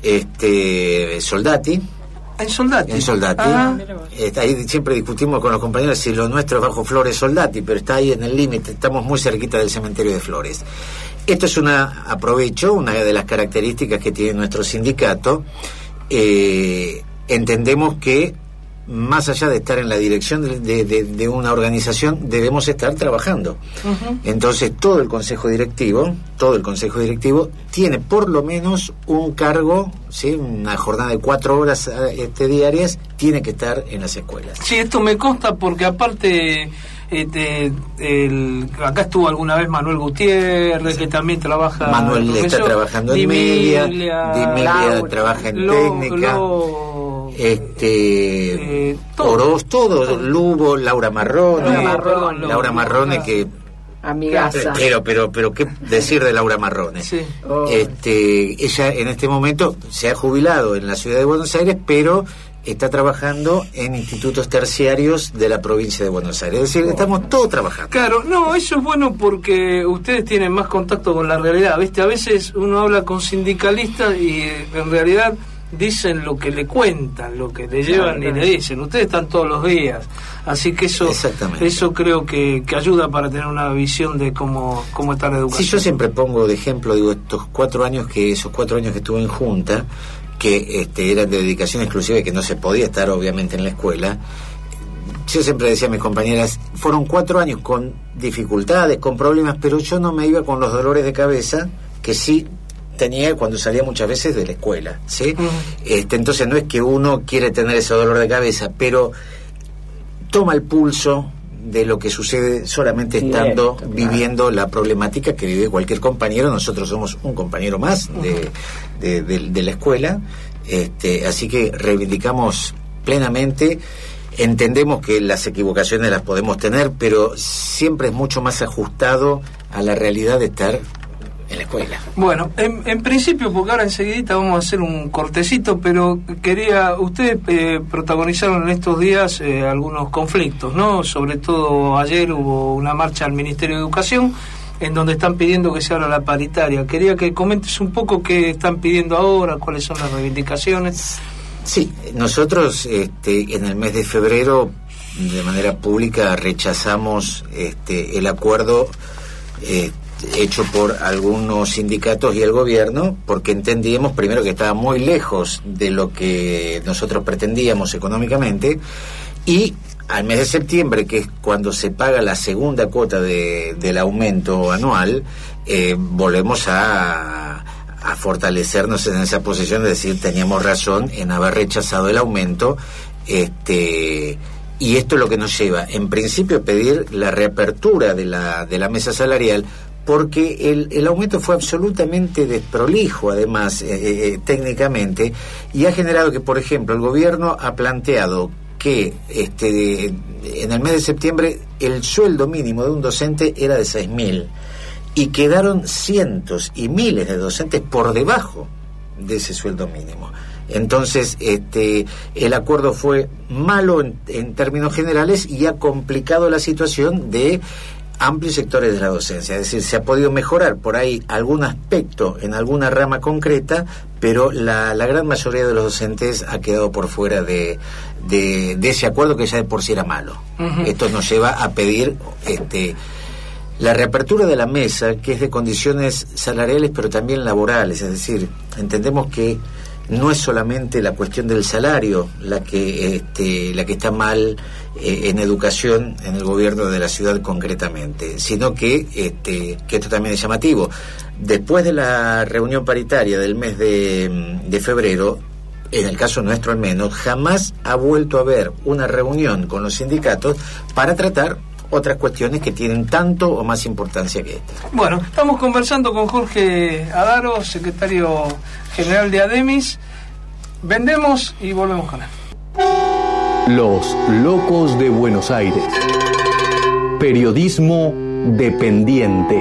este, Soldati. En Soldati. En Soldati. Ah, Está ahí siempre discutimos con los compañeros si lo nuestro es bajo Flores Soldati, pero está ahí en el límite, estamos muy cerquita del cementerio de Flores. Esto es una, aprovecho, una de las características que tiene nuestro sindicato. Eh, entendemos que más allá de estar en la dirección de, de, de, de una organización, debemos estar trabajando. ujú. Entonces todo el consejo directivo, todo el consejo directivo tiene por lo menos un cargo, ¿sí? Una jornada de cuatro horas este, diarias, tiene que estar en las escuelas. Sí, esto me consta porque aparte este, el, acá estuvo alguna vez Manuel Gutiérrez, que también trabaja. Manuel profesor, está trabajando en Dimilia, media, Dimilia Laura, trabaja en Lo- técnica, Lo- este, eh, todo. Oroz, todo, Lugo, Laura Marrone, Laura Marrone. Laura Marrone que Amigaza. pero pero pero qué decir de Laura Marrone. Sí. Oh. Este, ella en este momento se ha jubilado en la ciudad de Buenos Aires, pero está trabajando en institutos terciarios de la provincia de Buenos Aires. Es decir, estamos todos trabajando. Claro, no, eso es bueno porque ustedes tienen más contacto con la realidad, ¿viste? A veces uno habla con sindicalistas y eh, en realidad dicen lo que le cuentan, lo que le llevan Claro, y le dicen. Ustedes están todos los días, así que eso Exactamente. eso creo que, que ayuda para tener una visión de cómo, cómo está la educación. Sí, yo siempre pongo de ejemplo, digo, estos cuatro años que, esos cuatro años que estuve en Junta, que este, eran de dedicación exclusiva y que no se podía estar obviamente en la escuela. Yo siempre decía a mis compañeras, fueron cuatro años con dificultades, con problemas, pero yo no me iba con los dolores de cabeza que sí tenía cuando salía muchas veces de la escuela, ¿sí? Uh-huh. Este, entonces no es que uno quiere tener ese dolor de cabeza, pero toma el pulso de lo que sucede solamente estando Cierto, claro. viviendo la problemática que vive cualquier compañero. Nosotros somos un compañero más de, de, de, de la escuela, Este, así que reivindicamos plenamente. Entendemos que las equivocaciones las podemos tener, pero siempre es mucho más ajustado a la realidad de estar en la escuela. Bueno, en, en principio, porque ahora enseguidita vamos a hacer un cortecito, pero quería, ustedes eh, protagonizaron en estos días eh, algunos conflictos, ¿no? Sobre todo ayer hubo una marcha al Ministerio de Educación en donde están pidiendo que se abra la paritaria. Quería que comentes un poco qué están pidiendo ahora, cuáles son las reivindicaciones. Sí, nosotros este, en el mes de febrero de manera pública rechazamos este, el acuerdo eh, hecho por algunos sindicatos y el gobierno, porque entendíamos primero que estaba muy lejos de lo que nosotros pretendíamos económicamente, y al mes de septiembre, que es cuando se paga la segunda cuota de, del aumento anual, eh, volvemos a, a fortalecernos en esa posición de decir teníamos razón en haber rechazado el aumento, este y esto es lo que nos lleva en principio a pedir la reapertura de la, de la mesa salarial, porque el, el aumento fue absolutamente desprolijo, además, eh, eh, técnicamente, y ha generado que, por ejemplo, el gobierno ha planteado que este, en el mes de septiembre el sueldo mínimo de un docente era de seis mil, y quedaron cientos y miles de docentes por debajo de ese sueldo mínimo. Entonces, este, el acuerdo fue malo en, en términos generales y ha complicado la situación de amplios sectores de la docencia. Es decir, se ha podido mejorar por ahí algún aspecto en alguna rama concreta, pero la, la gran mayoría de los docentes ha quedado por fuera de, de, de ese acuerdo que ya de por sí era malo. Uh-huh. Esto nos lleva a pedir este, la reapertura de la mesa, que es de condiciones salariales pero también laborales. Es decir, entendemos que no es solamente la cuestión del salario la que este, la que está mal eh, en educación en el gobierno de la ciudad concretamente, sino que este, que esto también es llamativo. Después de la reunión paritaria del mes de, de febrero, en el caso nuestro al menos, jamás ha vuelto a haber una reunión con los sindicatos para tratar otras cuestiones que tienen tanto o más importancia que esta. Bueno, estamos conversando con Jorge Adaro, secretario general de ADEMIS. Vendemos y volvemos con él. Los Locos de Buenos Aires. Periodismo dependiente.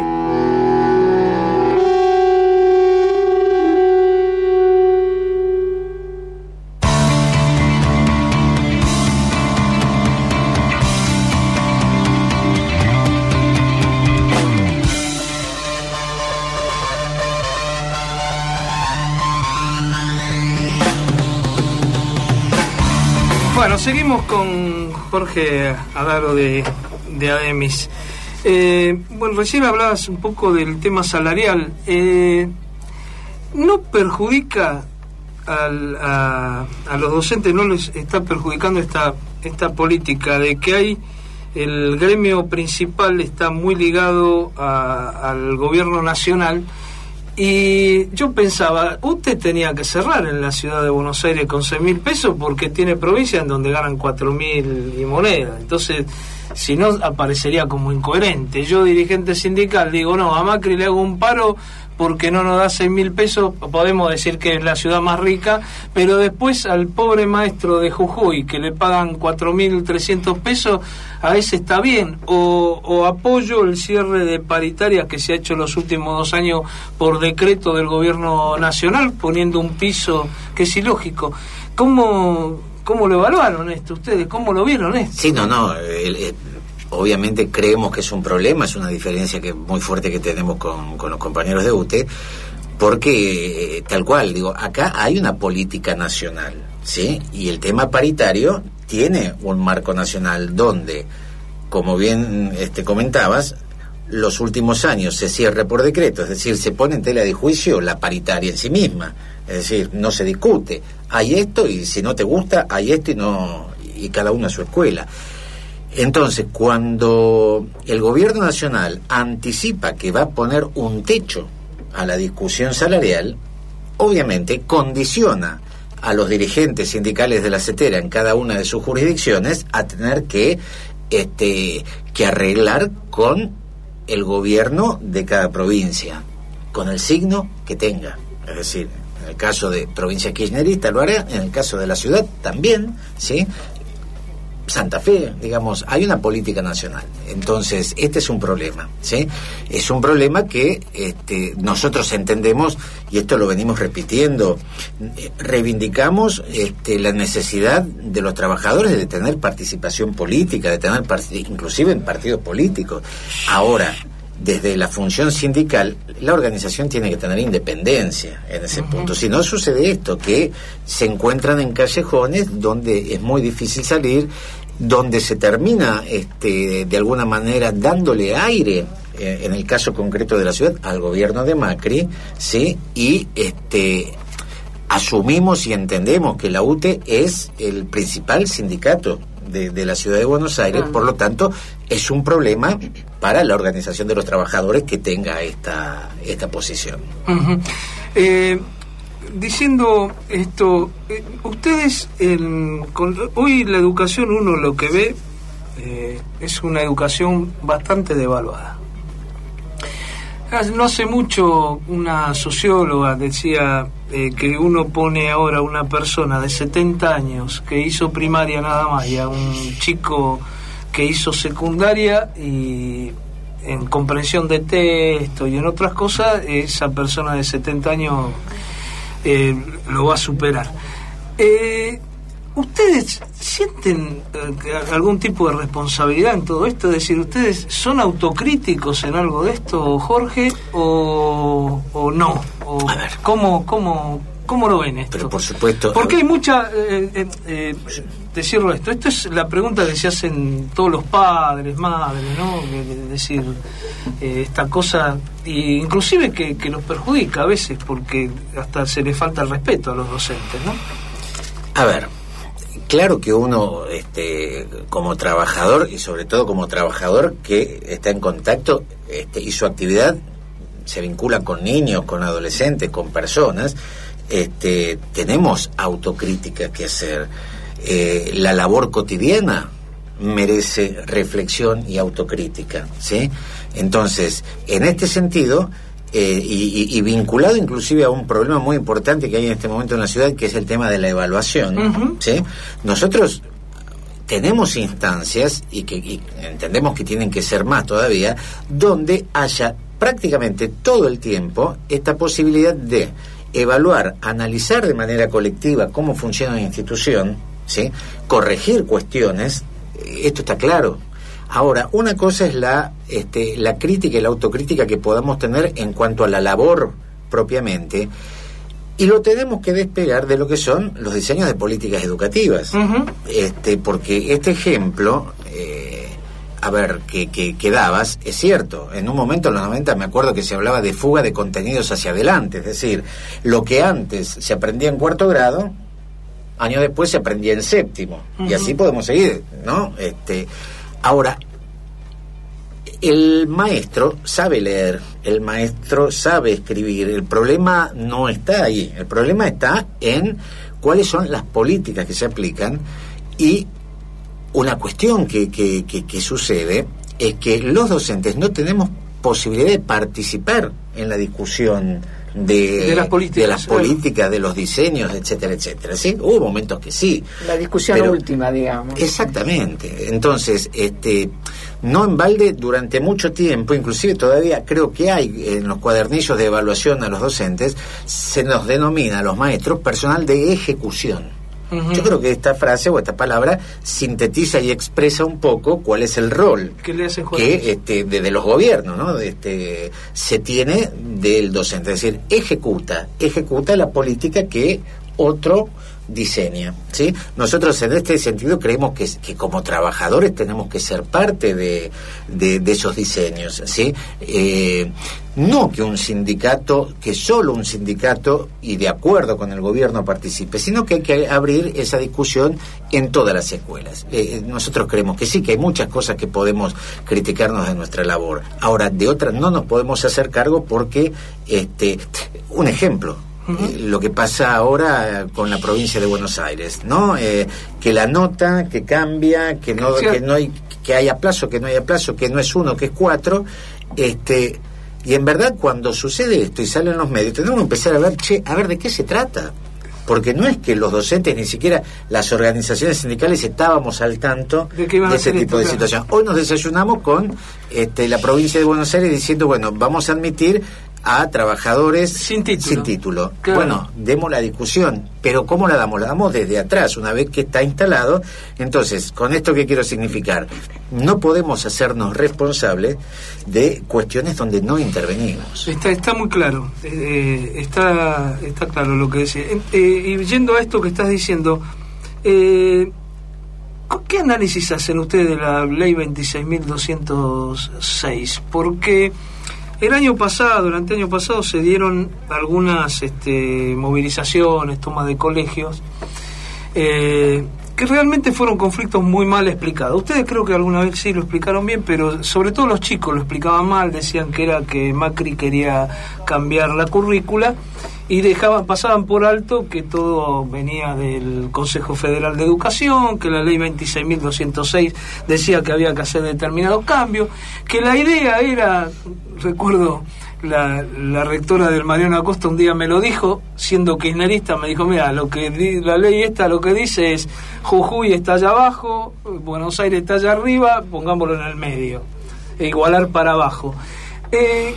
Bueno, seguimos con Jorge Adaro de, de ADEMIS. Eh, bueno, recién hablabas un poco del tema salarial. Eh, ¿No perjudica al, a, a los docentes, no les está perjudicando esta, esta política de que hay el gremio principal está muy ligado a, al gobierno nacional? Y yo pensaba, usted tenía que cerrar en la ciudad de Buenos Aires con seis mil pesos porque tiene provincias en donde ganan cuatro mil y moneda. Entonces, si no, aparecería como incoherente. Yo, dirigente sindical, digo, no, a Macri le hago un paro porque no nos da seis mil pesos, podemos decir que es la ciudad más rica, pero después al pobre maestro de Jujuy, que le pagan cuatro mil trescientos pesos, a ese está bien. O, o apoyo el cierre de paritarias que se ha hecho en los últimos dos años por decreto del gobierno nacional, poniendo un piso que es ilógico. ¿Cómo, cómo lo evaluaron esto ustedes? ¿Cómo lo vieron esto? Sí, no, no, el, el... obviamente creemos que es un problema, es una diferencia que muy fuerte que tenemos con, con los compañeros de U T E, porque eh, tal cual, digo, acá hay una política nacional, ¿sí? Y el tema paritario tiene un marco nacional donde, como bien este, comentabas, los últimos años se cierra por decreto, es decir, se pone en tela de juicio la paritaria en sí misma, es decir, no se discute, hay esto y si no te gusta, hay esto y no y cada uno a su escuela. Entonces, cuando el gobierno nacional anticipa que va a poner un techo a la discusión salarial, obviamente condiciona a los dirigentes sindicales de la CETERA en cada una de sus jurisdicciones a tener que, este, que arreglar con el gobierno de cada provincia, con el signo que tenga. Es decir, En el caso de provincia kirchnerista lo hará, en el caso de la ciudad también, ¿sí? Santa Fe, digamos, hay una política nacional. Entonces, este es un problema, ¿sí? Es un problema que este, nosotros entendemos, y esto lo venimos repitiendo, eh, reivindicamos este, la necesidad de los trabajadores de tener participación política, de tener part- inclusive en partidos políticos. Ahora, desde la función sindical, la organización tiene que tener independencia en ese uh-huh. punto. Si no, sucede esto, que se encuentran en callejones donde es muy difícil salir, donde se termina este, de alguna manera dándole aire, eh, en el caso concreto de la ciudad, al gobierno de Macri, ¿sí? Y este asumimos y entendemos que la U T E es el principal sindicato de, de la ciudad de Buenos Aires, uh-huh. por lo tanto es un problema para la organización de los trabajadores que tenga esta esta posición. Uh-huh. eh, diciendo esto, eh, ustedes en, con, hoy la educación, uno lo que ve eh, es una educación bastante devaluada. No hace mucho una socióloga decía eh, que uno pone ahora a una persona de setenta años que hizo primaria nada más y a un chico que hizo secundaria y en comprensión de texto y en otras cosas, esa persona de setenta años eh, lo va a superar. Eh, ¿Ustedes sienten eh, algún tipo de responsabilidad en todo esto? Es decir, ¿ustedes son autocríticos en algo de esto, Jorge, o, o no? O, a ver. ¿Cómo, cómo, cómo lo ven esto? Pero por supuesto... Porque hay mucha... Eh, eh, eh, decirlo esto, esto es la pregunta que se hacen todos los padres, madres, ¿no? Es decir, eh, esta cosa, y inclusive que, que los perjudica a veces, porque hasta se le falta el respeto a los docentes, ¿no? A ver, claro que uno, este, como trabajador, y sobre todo como trabajador que está en contacto este, y su actividad se vincula con niños, con adolescentes, con personas, este, tenemos autocrítica que hacer. Eh, la labor cotidiana merece reflexión y autocrítica, ¿sí? Entonces, en este sentido, eh, y, y, y vinculado inclusive a un problema muy importante que hay en este momento en la ciudad, que es el tema de la evaluación, uh-huh. ¿sí? Nosotros tenemos instancias, y que y entendemos que tienen que ser más todavía, donde haya prácticamente todo el tiempo esta posibilidad de evaluar, analizar de manera colectiva cómo funciona una institución, ¿sí? Corregir cuestiones, esto está claro. Ahora, una cosa es la este, la crítica y la autocrítica que podamos tener en cuanto a la labor propiamente, y lo tenemos que despegar de lo que son los diseños de políticas educativas, uh-huh. este, porque este ejemplo eh, a ver, que, que, que dabas, es cierto. En un momento en los noventa me acuerdo que se hablaba de fuga de contenidos hacia adelante, es decir, lo que antes se aprendía en cuarto grado, años después se aprendía en séptimo, uh-huh. y así podemos seguir, ¿no? Este, ahora, el maestro sabe leer, el maestro sabe escribir, el problema no está ahí, el problema está en cuáles son las políticas que se aplican. Y una cuestión que, que, que, que sucede es que los docentes no tenemos posibilidad de participar en la discusión de, de las políticas, de, las políticas, de los diseños, etcétera, etcétera. ¿Sí? Hubo momentos que sí. La discusión pero, última, digamos. Exactamente. Entonces, este, no en balde, durante mucho tiempo, inclusive todavía creo que hay en los cuadernillos de evaluación a los docentes, se nos denomina a los maestros personal de ejecución. Uh-huh. Yo creo que esta frase o esta palabra sintetiza y expresa un poco cuál es el rol que, le hace que este, de, de los gobiernos, ¿no? Este, se tiene del docente, es decir, ejecuta, ejecuta la política que otro diseña, ¿sí? Nosotros en este sentido creemos que, que como trabajadores tenemos que ser parte de, de, de esos diseños, ¿sí? Eh, no que un sindicato, que solo un sindicato y de acuerdo con el gobierno participe, sino que hay que abrir esa discusión en todas las escuelas. Eh, nosotros creemos que sí, que hay muchas cosas que podemos criticarnos de nuestra labor. Ahora, de otras no nos podemos hacer cargo porque, este, un ejemplo, Uh-huh. lo que pasa ahora con la provincia de Buenos Aires, ¿no? Eh, que la nota, que cambia, que no, sí. que no hay, que haya plazo, que no haya plazo, que no es uno, que es cuatro, este, Y en verdad, cuando sucede esto y salen los medios, tenemos que empezar a ver, che, a ver de qué se trata. Porque no es que los docentes, ni siquiera las organizaciones sindicales, estábamos al tanto de, de ese tipo esto, de claro. situación. Hoy nos desayunamos con este, la provincia de Buenos Aires diciendo, bueno, vamos a admitir a trabajadores sin título. Sin título. Claro. Bueno, demos la discusión, pero ¿cómo la damos? La damos desde atrás, una vez que está instalado. Entonces, ¿con esto qué quiero significar? No podemos hacernos responsables de cuestiones donde no intervenimos. Está, está muy claro, eh, está, está claro lo que decía. Eh, y yendo a esto que estás diciendo, eh, ¿qué análisis hacen ustedes de la ley veintiséis mil doscientos seis? Porque el año pasado, durante el año pasado, se dieron algunas este, movilizaciones, tomas de colegios, eh, que realmente fueron conflictos muy mal explicados. Ustedes creo que alguna vez sí lo explicaron bien, pero sobre todo los chicos lo explicaban mal, decían que era que Macri quería cambiar la currícula y dejaban, pasaban por alto que todo venía del Consejo Federal de Educación, que la ley veintiséis mil doscientos seis decía que había que hacer determinados cambios, que la idea era, recuerdo, la, la rectora del Mariano Acosta un día me lo dijo, siendo kirchnerista, me dijo, mira, lo que di, la ley esta lo que dice es Jujuy está allá abajo, Buenos Aires está allá arriba, pongámoslo en el medio, e igualar para abajo. Eh,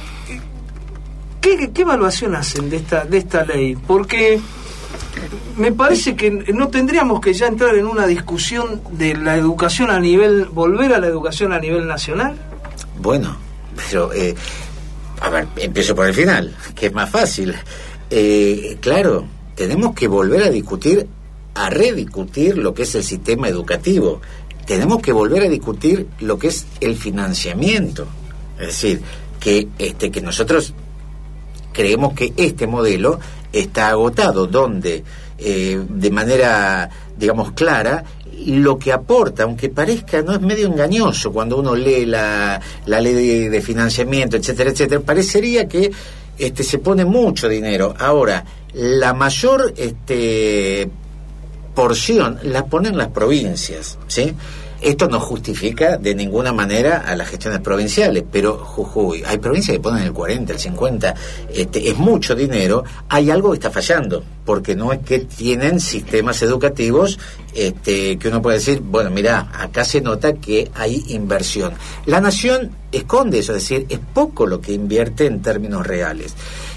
¿Qué, qué evaluación hacen de esta de esta ley? Porque me parece que no tendríamos que ya entrar en una discusión de la educación a nivel, volver a la educación a nivel nacional. Bueno, pero eh, a ver, empiezo por el final, que es más fácil. Eh, claro, tenemos que volver a discutir, a rediscutir lo que es el sistema educativo. Tenemos que volver a discutir lo que es el financiamiento. Es decir, que este que nosotros creemos que este modelo está agotado, donde eh, de manera, digamos, clara, lo que aporta, aunque parezca, no es medio engañoso cuando uno lee la, la ley de, de financiamiento, etcétera, etcétera, parecería que este, se pone mucho dinero. Ahora, la mayor este, porción la ponen las provincias, ¿sí? Esto no justifica de ninguna manera a las gestiones provinciales, pero Jujuy, hay provincias que ponen el cuarenta, el cincuenta, este, es mucho dinero. Hay algo que está fallando, porque no es que tienen sistemas educativos este, que uno puede decir, bueno, mirá, acá se nota que hay inversión. La nación esconde eso, es decir, es poco lo que invierte en términos reales.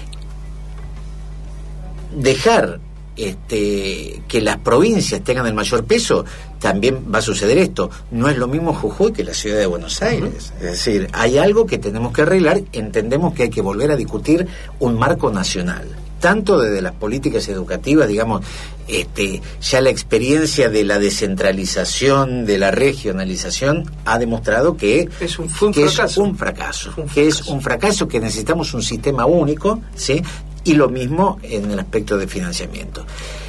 Dejar Este, que las provincias tengan el mayor peso, también va a suceder esto. No es lo mismo Jujuy que la ciudad de Buenos Aires. Uh-huh. Es decir, hay algo que tenemos que arreglar. Entendemos que hay que volver a discutir un marco nacional, tanto desde las políticas educativas, digamos, este, ya la experiencia de la descentralización, de la regionalización, ha demostrado que es un, fue un, que fracaso. Es un fracaso, un que fracaso. es un fracaso, que necesitamos un sistema único, ¿sí? Y lo mismo en el aspecto de financiamiento.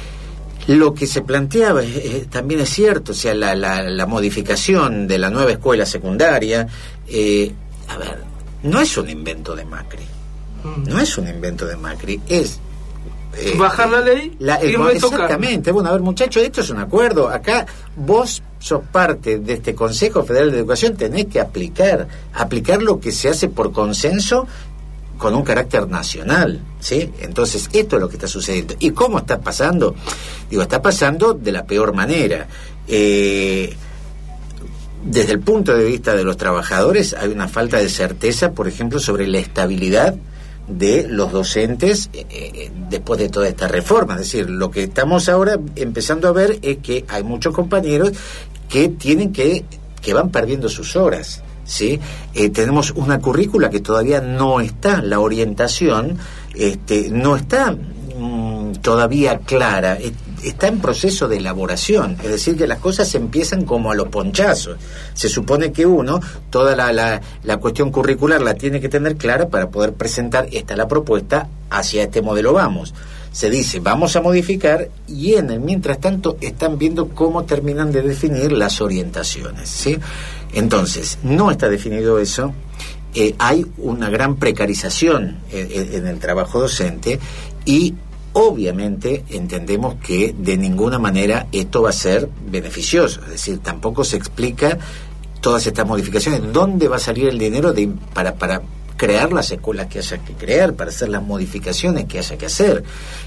Lo que se planteaba eh, también es cierto, o sea, la, la, la modificación de la nueva escuela secundaria, eh, a ver, no es un invento de Macri, mm. no es un invento de Macri, es eh, bajar la ley la, el, y retocar. Exactamente. Bueno, a ver, muchachos, esto es un acuerdo. Acá vos sos parte de este Consejo Federal de Educación, tenés que aplicar, aplicar lo que se hace por consenso con un carácter nacional, ¿sí? Entonces, esto es lo que está sucediendo. ¿Y cómo está pasando? Digo, está pasando de la peor manera. Eh, desde el punto de vista de los trabajadores, hay una falta de certeza, por ejemplo, sobre la estabilidad de los docentes eh, después de toda esta reforma. Es decir, lo que estamos ahora empezando a ver es que hay muchos compañeros que tienen que, que van perdiendo sus horas, ¿sí? Eh, tenemos una currícula que todavía no está, la orientación este, no está mmm, todavía clara, eh, está en proceso de elaboración, es decir, que las cosas empiezan como a los ponchazos. Se supone que uno, toda la, la, la cuestión curricular la tiene que tener clara para poder presentar, esta es la propuesta, hacia este modelo vamos. Se dice, vamos a modificar, y en el mientras tanto están viendo cómo terminan de definir las orientaciones, ¿sí? Entonces, no está definido eso, eh, hay una gran precarización en, en el trabajo docente, y obviamente entendemos que de ninguna manera esto va a ser beneficioso, es decir, tampoco se explica todas estas modificaciones, dónde va a salir el dinero de, para, para crear las escuelas que haya que crear, para hacer las modificaciones que haya que hacer.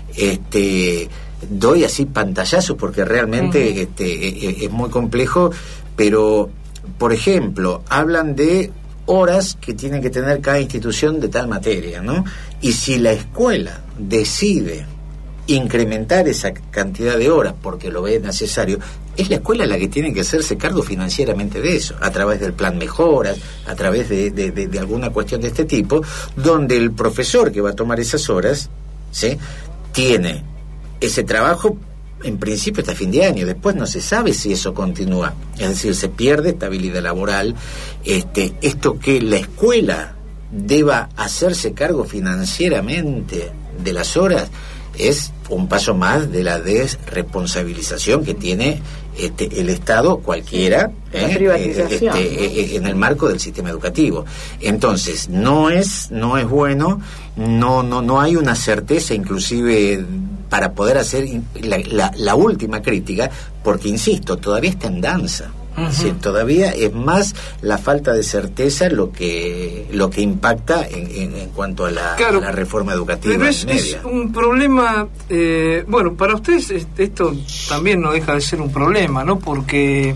Este, doy así pantallazos porque realmente uh-huh. este, es, es muy complejo, pero, por ejemplo, hablan de horas que tiene que tener cada institución de tal materia, ¿no? Y si la escuela decide incrementar esa cantidad de horas porque lo ve necesario, es la escuela la que tiene que hacerse cargo financieramente de eso, a través del plan mejoras, a través de, de, de, de alguna cuestión de este tipo, donde el profesor que va a tomar esas horas, ¿sí?, tiene ese trabajo en principio hasta fin de año, después no se sabe si eso continúa, es decir, se pierde estabilidad laboral. Este, esto que la escuela deba hacerse cargo financieramente de las horas es un paso más de la desresponsabilización que tiene este, el Estado cualquiera, la ¿eh? privatización, este, ¿no? en el marco del sistema educativo. Entonces no es no es bueno, no no no hay una certeza inclusive para poder hacer la, la, la última crítica, porque insisto, todavía está en danza. Uh-huh. Sí, todavía es más la falta de certeza lo que lo que impacta en, en, en cuanto a la, claro, a la reforma educativa. Pero es, media. es un problema, eh, bueno, para ustedes esto también no deja de ser un problema, ¿no? Porque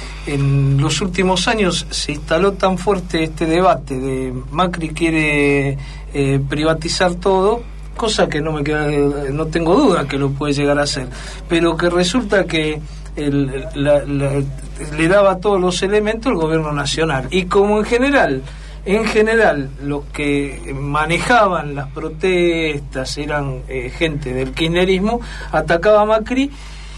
en los últimos años se instaló tan fuerte este debate de Macri quiere eh, privatizar todo, cosa que no me queda, no tengo duda que lo puede llegar a hacer, pero que resulta que el, la, la, le daba todos los elementos el gobierno nacional, y como en general en general los que manejaban las protestas eran eh, gente del kirchnerismo, atacaba a Macri.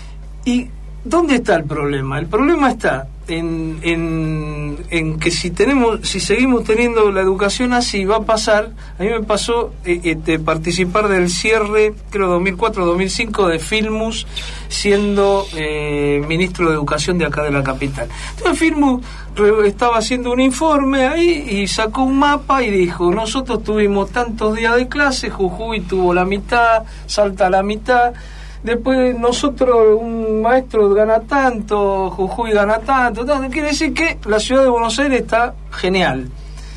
¿Y dónde está el problema? El problema está en, en, en que si tenemos, si seguimos teniendo la educación así, va a pasar. A mí me pasó eh, este, participar del cierre, creo dos mil cuatro dos mil cinco, de Filmus, siendo eh, ministro de Educación de acá de la capital. Entonces Filmus re, estaba haciendo un informe ahí y sacó un mapa y dijo: nosotros tuvimos tantos días de clase, Jujuy tuvo la mitad, Salta la mitad. Después nosotros, un maestro gana tanto, Jujuy gana tanto, tanto. Quiere decir que la ciudad de Buenos Aires está genial.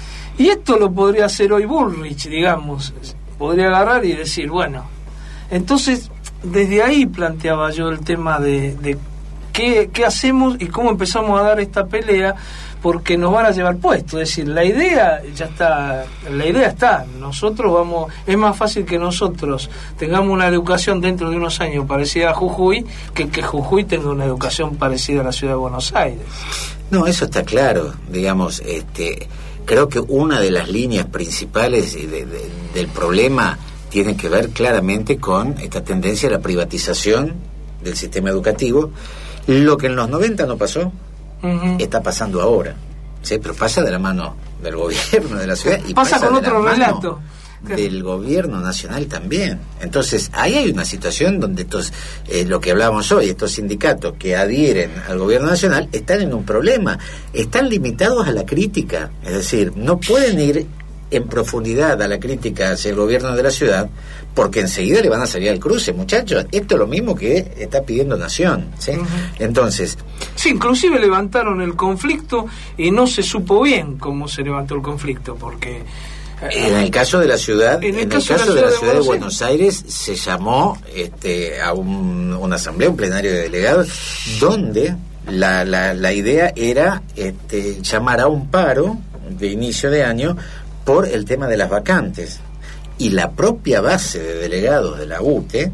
Y esto lo podría hacer hoy Bullrich, digamos. Podría agarrar y decir, bueno, entonces desde ahí planteaba yo el tema de, de qué, qué hacemos y cómo empezamos a dar esta pelea, porque nos van a llevar puesto. Es decir, la idea ya está, la idea está, nosotros vamos, es más fácil que nosotros tengamos una educación dentro de unos años parecida a Jujuy, que que Jujuy tenga una educación parecida a la ciudad de Buenos Aires. No, eso está claro, digamos, este, creo que una de las líneas principales de, de, del problema tiene que ver claramente con esta tendencia a la privatización del sistema educativo, lo que en los noventa no pasó. Uh-huh. Está pasando ahora, ¿sí? Pero pasa de la mano del gobierno de la ciudad y pasa, pasa con de otro la relato mano del gobierno nacional también. Entonces ahí hay una situación donde estos, eh, lo que hablábamos hoy, estos sindicatos que adhieren al gobierno nacional están en un problema, están limitados a la crítica, es decir, no pueden ir en profundidad a la crítica hacia el gobierno de la ciudad, porque enseguida le van a salir al cruce, muchachos. Esto es lo mismo que está pidiendo Nación, ¿sí? Uh-huh. Entonces, sí, inclusive levantaron el conflicto y no se supo bien cómo se levantó el conflicto, porque en el caso de la ciudad, en el, en el caso, caso de la ciudad de, ciudad de Buenos Aires, Aires se llamó este, a un, una asamblea, un plenario de delegados, donde la, la, la idea era este, llamar a un paro de inicio de año por el tema de las vacantes, y la propia base de delegados de la U T E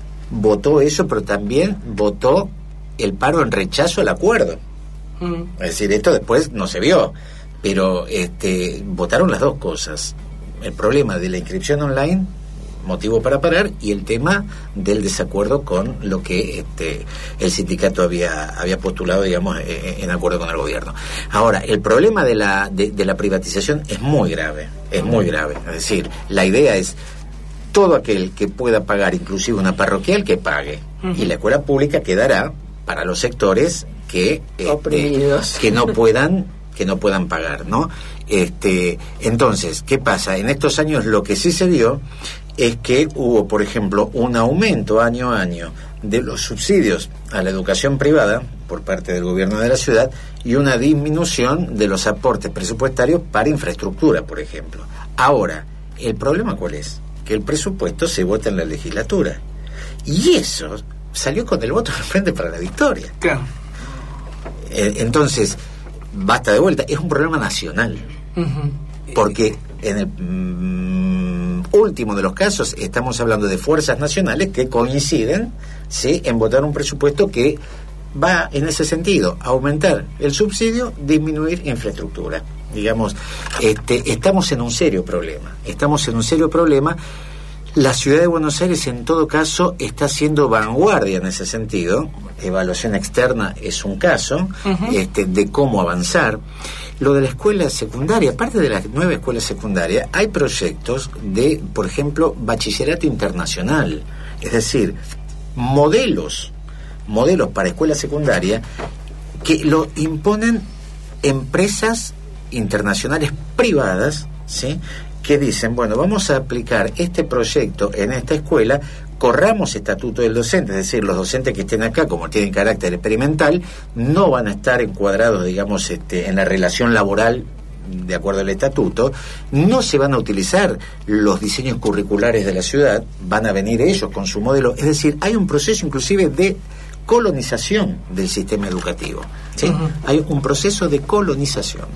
votó eso, pero también votó el paro en rechazo al acuerdo. Mm. Es decir, esto después no se vio, pero este, votaron las dos cosas: el problema de la inscripción online, motivo para parar, y el tema del desacuerdo con lo que este, el sindicato había había postulado, digamos, en, en acuerdo con el gobierno. Ahora, el problema de la de, de la privatización es muy grave, es muy grave. Es decir, la idea es todo aquel que pueda pagar, inclusive una parroquial, que pague, uh-huh. y la escuela pública quedará para los sectores que este, que no puedan que no puedan pagar, ¿no? Este, entonces, ¿qué pasa? En estos años lo que sí se vio es que hubo, por ejemplo, un aumento año a año de los subsidios a la educación privada por parte del gobierno de la ciudad, y una disminución de los aportes presupuestarios para infraestructura, por ejemplo. Ahora, ¿el problema cuál es? Que el presupuesto se vota en la legislatura. Y eso salió con el voto del Frente para la Victoria. Claro. Eh, entonces, basta de vuelta, es un problema nacional. Uh-huh. Porque en el mm, último de los casos estamos hablando de fuerzas nacionales que coinciden, ¿sí?, en votar un presupuesto que va en ese sentido, aumentar el subsidio, disminuir infraestructura. Digamos, este, estamos en un serio problema. Estamos en un serio problema. La ciudad de Buenos Aires, en todo caso, está siendo vanguardia en ese sentido. Evaluación externa es un caso, uh-huh, este, de cómo avanzar. Lo de la escuela secundaria, aparte de las nueve escuelas secundarias, hay proyectos de, por ejemplo, bachillerato internacional. Es decir, modelos, modelos para escuela secundaria que lo imponen empresas internacionales privadas, ¿sí?, que dicen, bueno, vamos a aplicar este proyecto en esta escuela, corramos estatuto del docente, es decir, los docentes que estén acá, como tienen carácter experimental, no van a estar encuadrados, digamos, este, en la relación laboral de acuerdo al estatuto, no se van a utilizar los diseños curriculares de la ciudad, van a venir ellos con su modelo, es decir, hay un proceso inclusive de colonización del sistema educativo, ¿sí? Uh-huh. Hay un proceso de colonización.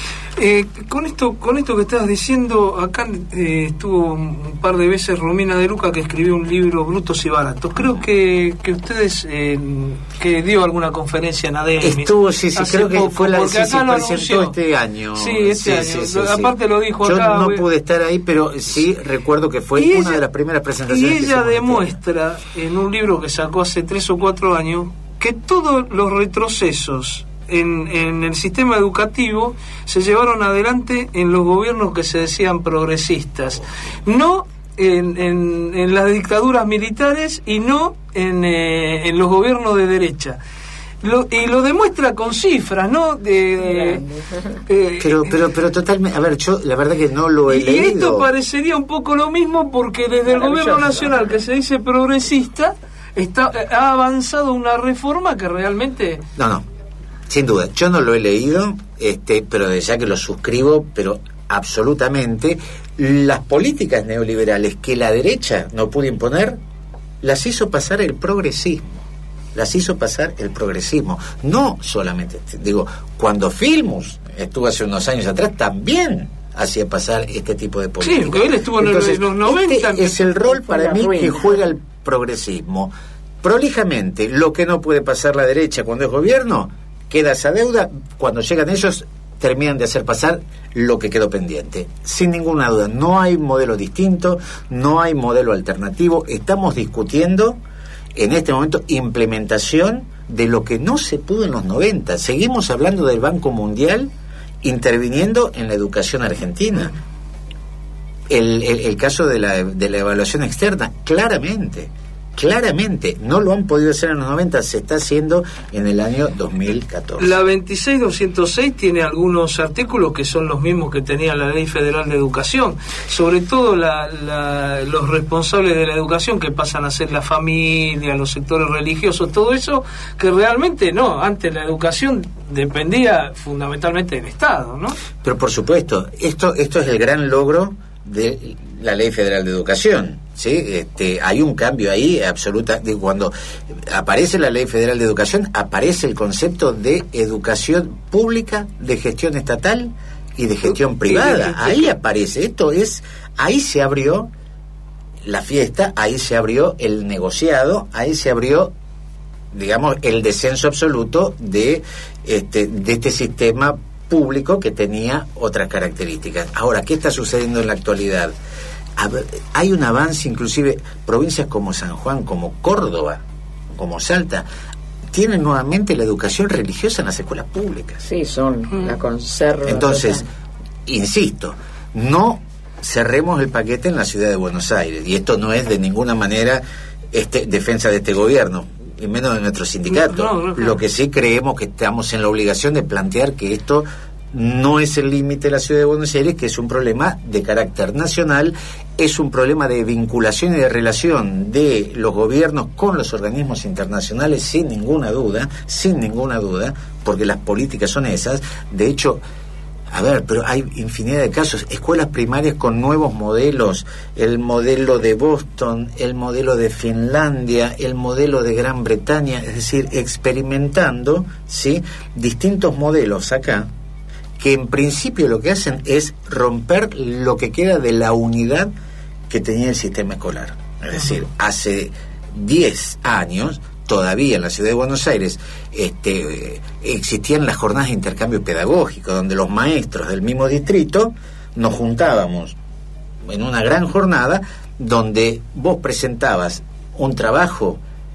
Eh, con esto con esto que estabas diciendo, acá eh, estuvo un par de veces Romina de Luca, que escribió un libro, Brutos y Baratos. Creo que, que ustedes, eh, que dio alguna conferencia en A D M. Estuvo, sí, sí, creo poco, que fue la porque sí, acá sí, lo presentó anunció. este año. Sí, este sí, año. Sí, sí, Aparte sí. lo dijo Yo acá. no pude estar ahí, pero sí recuerdo que fue y una ella, de las primeras presentaciones. Y ella demuestra, en un libro que sacó hace tres o cuatro años, que todos los retrocesos En, en el sistema educativo se llevaron adelante en los gobiernos que se decían progresistas, no en, en, en las dictaduras militares y no en, eh, en los gobiernos de derecha. Lo, y lo demuestra con cifras, ¿no? De, eh, pero, pero, pero totalmente. A ver, yo la verdad que no lo he y leído. Y esto parecería un poco lo mismo, porque desde el gobierno nacional, que se dice progresista, está, ha avanzado una reforma que realmente. No, no. Sin duda, yo no lo he leído, este, pero de ya que lo suscribo, pero absolutamente, las políticas neoliberales que la derecha no pudo imponer, las hizo pasar el progresismo, las hizo pasar el progresismo. No solamente, digo, cuando Filmus estuvo hace unos años atrás, también hacía pasar este tipo de políticas. Sí, porque él estuvo Entonces, en los noventa. Este es el rol para mí que juega el progresismo. Prolijamente, lo que no puede pasar la derecha cuando es gobierno, queda esa deuda, cuando llegan ellos terminan de hacer pasar lo que quedó pendiente. Sin ninguna duda, no hay modelo distinto, no hay modelo alternativo, estamos discutiendo en este momento implementación de lo que no se pudo en los noventa. Seguimos hablando del Banco Mundial interviniendo en la educación argentina. El, el, el caso de la, de la evaluación externa, claramente. Claramente, no lo han podido hacer en los noventa, se está haciendo en el año dos mil catorce. La veintiséis doscientos seis tiene algunos artículos que son los mismos que tenía la Ley Federal de Educación, sobre todo la, la, los responsables de la educación, que pasan a ser la familia, los sectores religiosos, todo eso, que realmente no, antes la educación dependía fundamentalmente del Estado, ¿no? Pero por supuesto, esto, esto es el gran logro de la Ley Federal de Educación, ¿sí? Este, hay un cambio ahí absoluta. De cuando aparece la Ley Federal de Educación, aparece el concepto de educación pública, de gestión estatal y de gestión privada. Ahí aparece. Esto es, ahí se abrió la fiesta, ahí se abrió el negociado, ahí se abrió, digamos, el descenso absoluto de este, de este sistema público que tenía otras características. Ahora, ¿qué está sucediendo en la actualidad? Hay un avance, inclusive provincias como San Juan, como Córdoba, como Salta, tienen nuevamente la educación religiosa en las escuelas públicas. Sí, son mm. la conserva. Entonces, total. Insisto, no cerremos el paquete en la ciudad de Buenos Aires, y esto no es de ninguna manera este, defensa de este gobierno, y menos de nuestro sindicato. No, no, no, no. Lo que sí creemos que estamos en la obligación de plantear que esto no es el límite de la ciudad de Buenos Aires, que es un problema de carácter nacional, es un problema de vinculación y de relación de los gobiernos con los organismos internacionales, sin ninguna duda, sin ninguna duda, porque las políticas son esas. De hecho, A ver, pero hay infinidad de casos. Escuelas primarias con nuevos modelos, el modelo de Boston, el modelo de Finlandia, el modelo de Gran Bretaña, es decir, experimentando, ¿sí?, distintos modelos acá, que en principio lo que hacen es romper lo que queda de la unidad que tenía el sistema escolar. Es decir, hace diez años... todavía en la ciudad de Buenos Aires este, eh, existían las jornadas de intercambio pedagógico, donde los maestros del mismo distrito nos juntábamos en una gran jornada donde vos presentabas un trabajo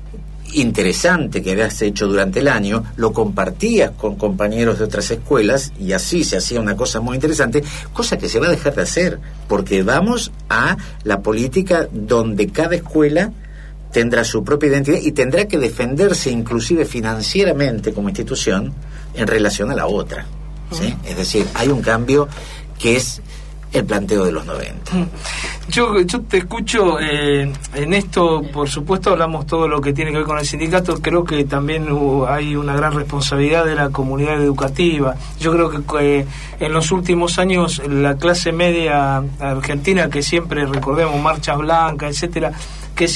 interesante que habías hecho durante el año, lo compartías con compañeros de otras escuelas y así se hacía una cosa muy interesante, cosa que se va a dejar de hacer, porque vamos a la política donde cada escuela tendrá su propia identidad y tendrá que defenderse inclusive financieramente como institución en relación a la otra, ¿sí? Uh-huh. Es decir, hay un cambio que es el planteo de los noventa. Yo, yo te escucho eh, en esto, por supuesto hablamos todo lo que tiene que ver con el sindicato, creo que también hubo, hay una gran responsabilidad de la comunidad educativa. Yo creo que eh, en los últimos años la clase media argentina, que siempre recordemos marchas blancas, etcétera, que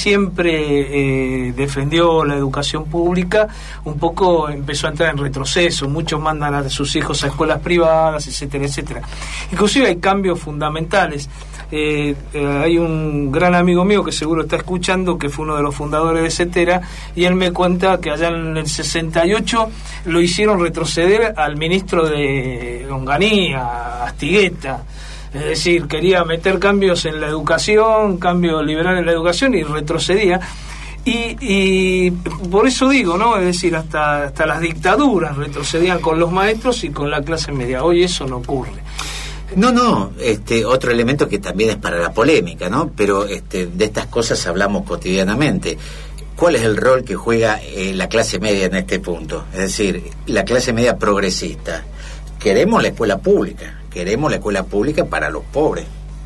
siempre eh, defendió la educación pública, un poco empezó a entrar en retroceso. Muchos mandan a sus hijos a escuelas privadas, etcétera, etcétera. Inclusive hay cambios fundamentales. Eh, eh, hay un gran amigo mío que seguro está escuchando, que fue uno de los fundadores de CETERA, y él me cuenta que allá en el sesenta y ocho lo hicieron retroceder al ministro de Onganía, Astigueta. Es decir, quería meter cambios en la educación, cambios liberales en la educación, y retrocedía. Y, y por eso digo, ¿no? Es decir, hasta, hasta las dictaduras retrocedían con los maestros y con la clase media. Hoy eso no ocurre. No, no, este otro elemento que también es para la polémica, ¿no? Pero este, de estas cosas hablamos cotidianamente. ¿Cuál es el rol que juega eh, la clase media en este punto? Es decir, la clase media progresista. Queremos la escuela pública. Queremos la escuela pública para los pobres.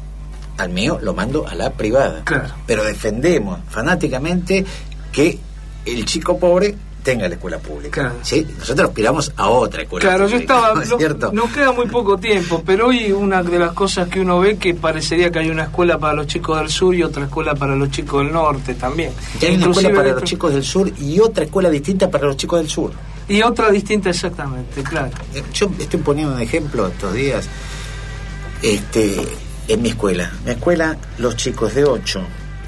Al mío lo mando a la privada. Claro. Pero defendemos fanáticamente que el chico pobre tenga la escuela pública. Claro. ¿Sí? Nosotros aspiramos a otra escuela claro, pública. Claro, yo estaba... ¿No es cierto? Nos queda muy poco tiempo, pero hoy una de las cosas que uno ve, que parecería que hay una escuela para los chicos del sur y otra escuela para los chicos del norte también. Y hay una escuela para los chicos del sur y otra escuela distinta para los chicos del sur. Y otra distinta exactamente, claro. Yo estoy poniendo un ejemplo estos días. Este, en mi escuela. Mi escuela, los chicos de ocho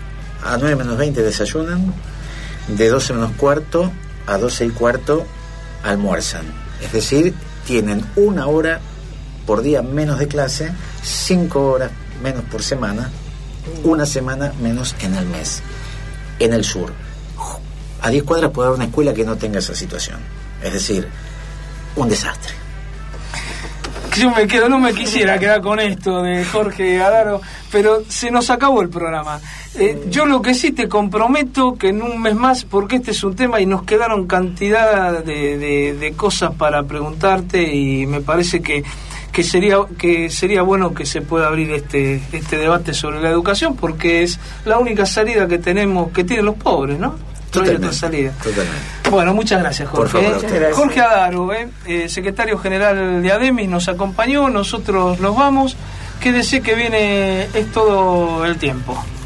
a nueve menos veinte desayunan, de doce menos cuarto a doce y cuarto almuerzan. Es decir, tienen una hora por día menos de clase, cinco horas menos por semana, una semana menos en el mes. En el sur, a diez cuadras puede haber una escuela que no tenga esa situación. Es decir, un desastre. Yo me quedo, no me quisiera quedar con esto de Jorge Adaro, pero se nos acabó el programa. Eh, yo lo que sí te comprometo que en un mes más, porque este es un tema y nos quedaron cantidad de, de, de cosas para preguntarte, y me parece que que sería que sería bueno que se pueda abrir este este debate sobre la educación, porque es la única salida que tenemos, que tienen los pobres, ¿no? Totalmente, salida. Totalmente. Bueno, muchas gracias, Jorge. Por favor, gracias. Jorge Adaro, eh, eh, secretario general de ADEMIS, nos acompañó, nosotros nos vamos. Quédese que viene, es todo el tiempo.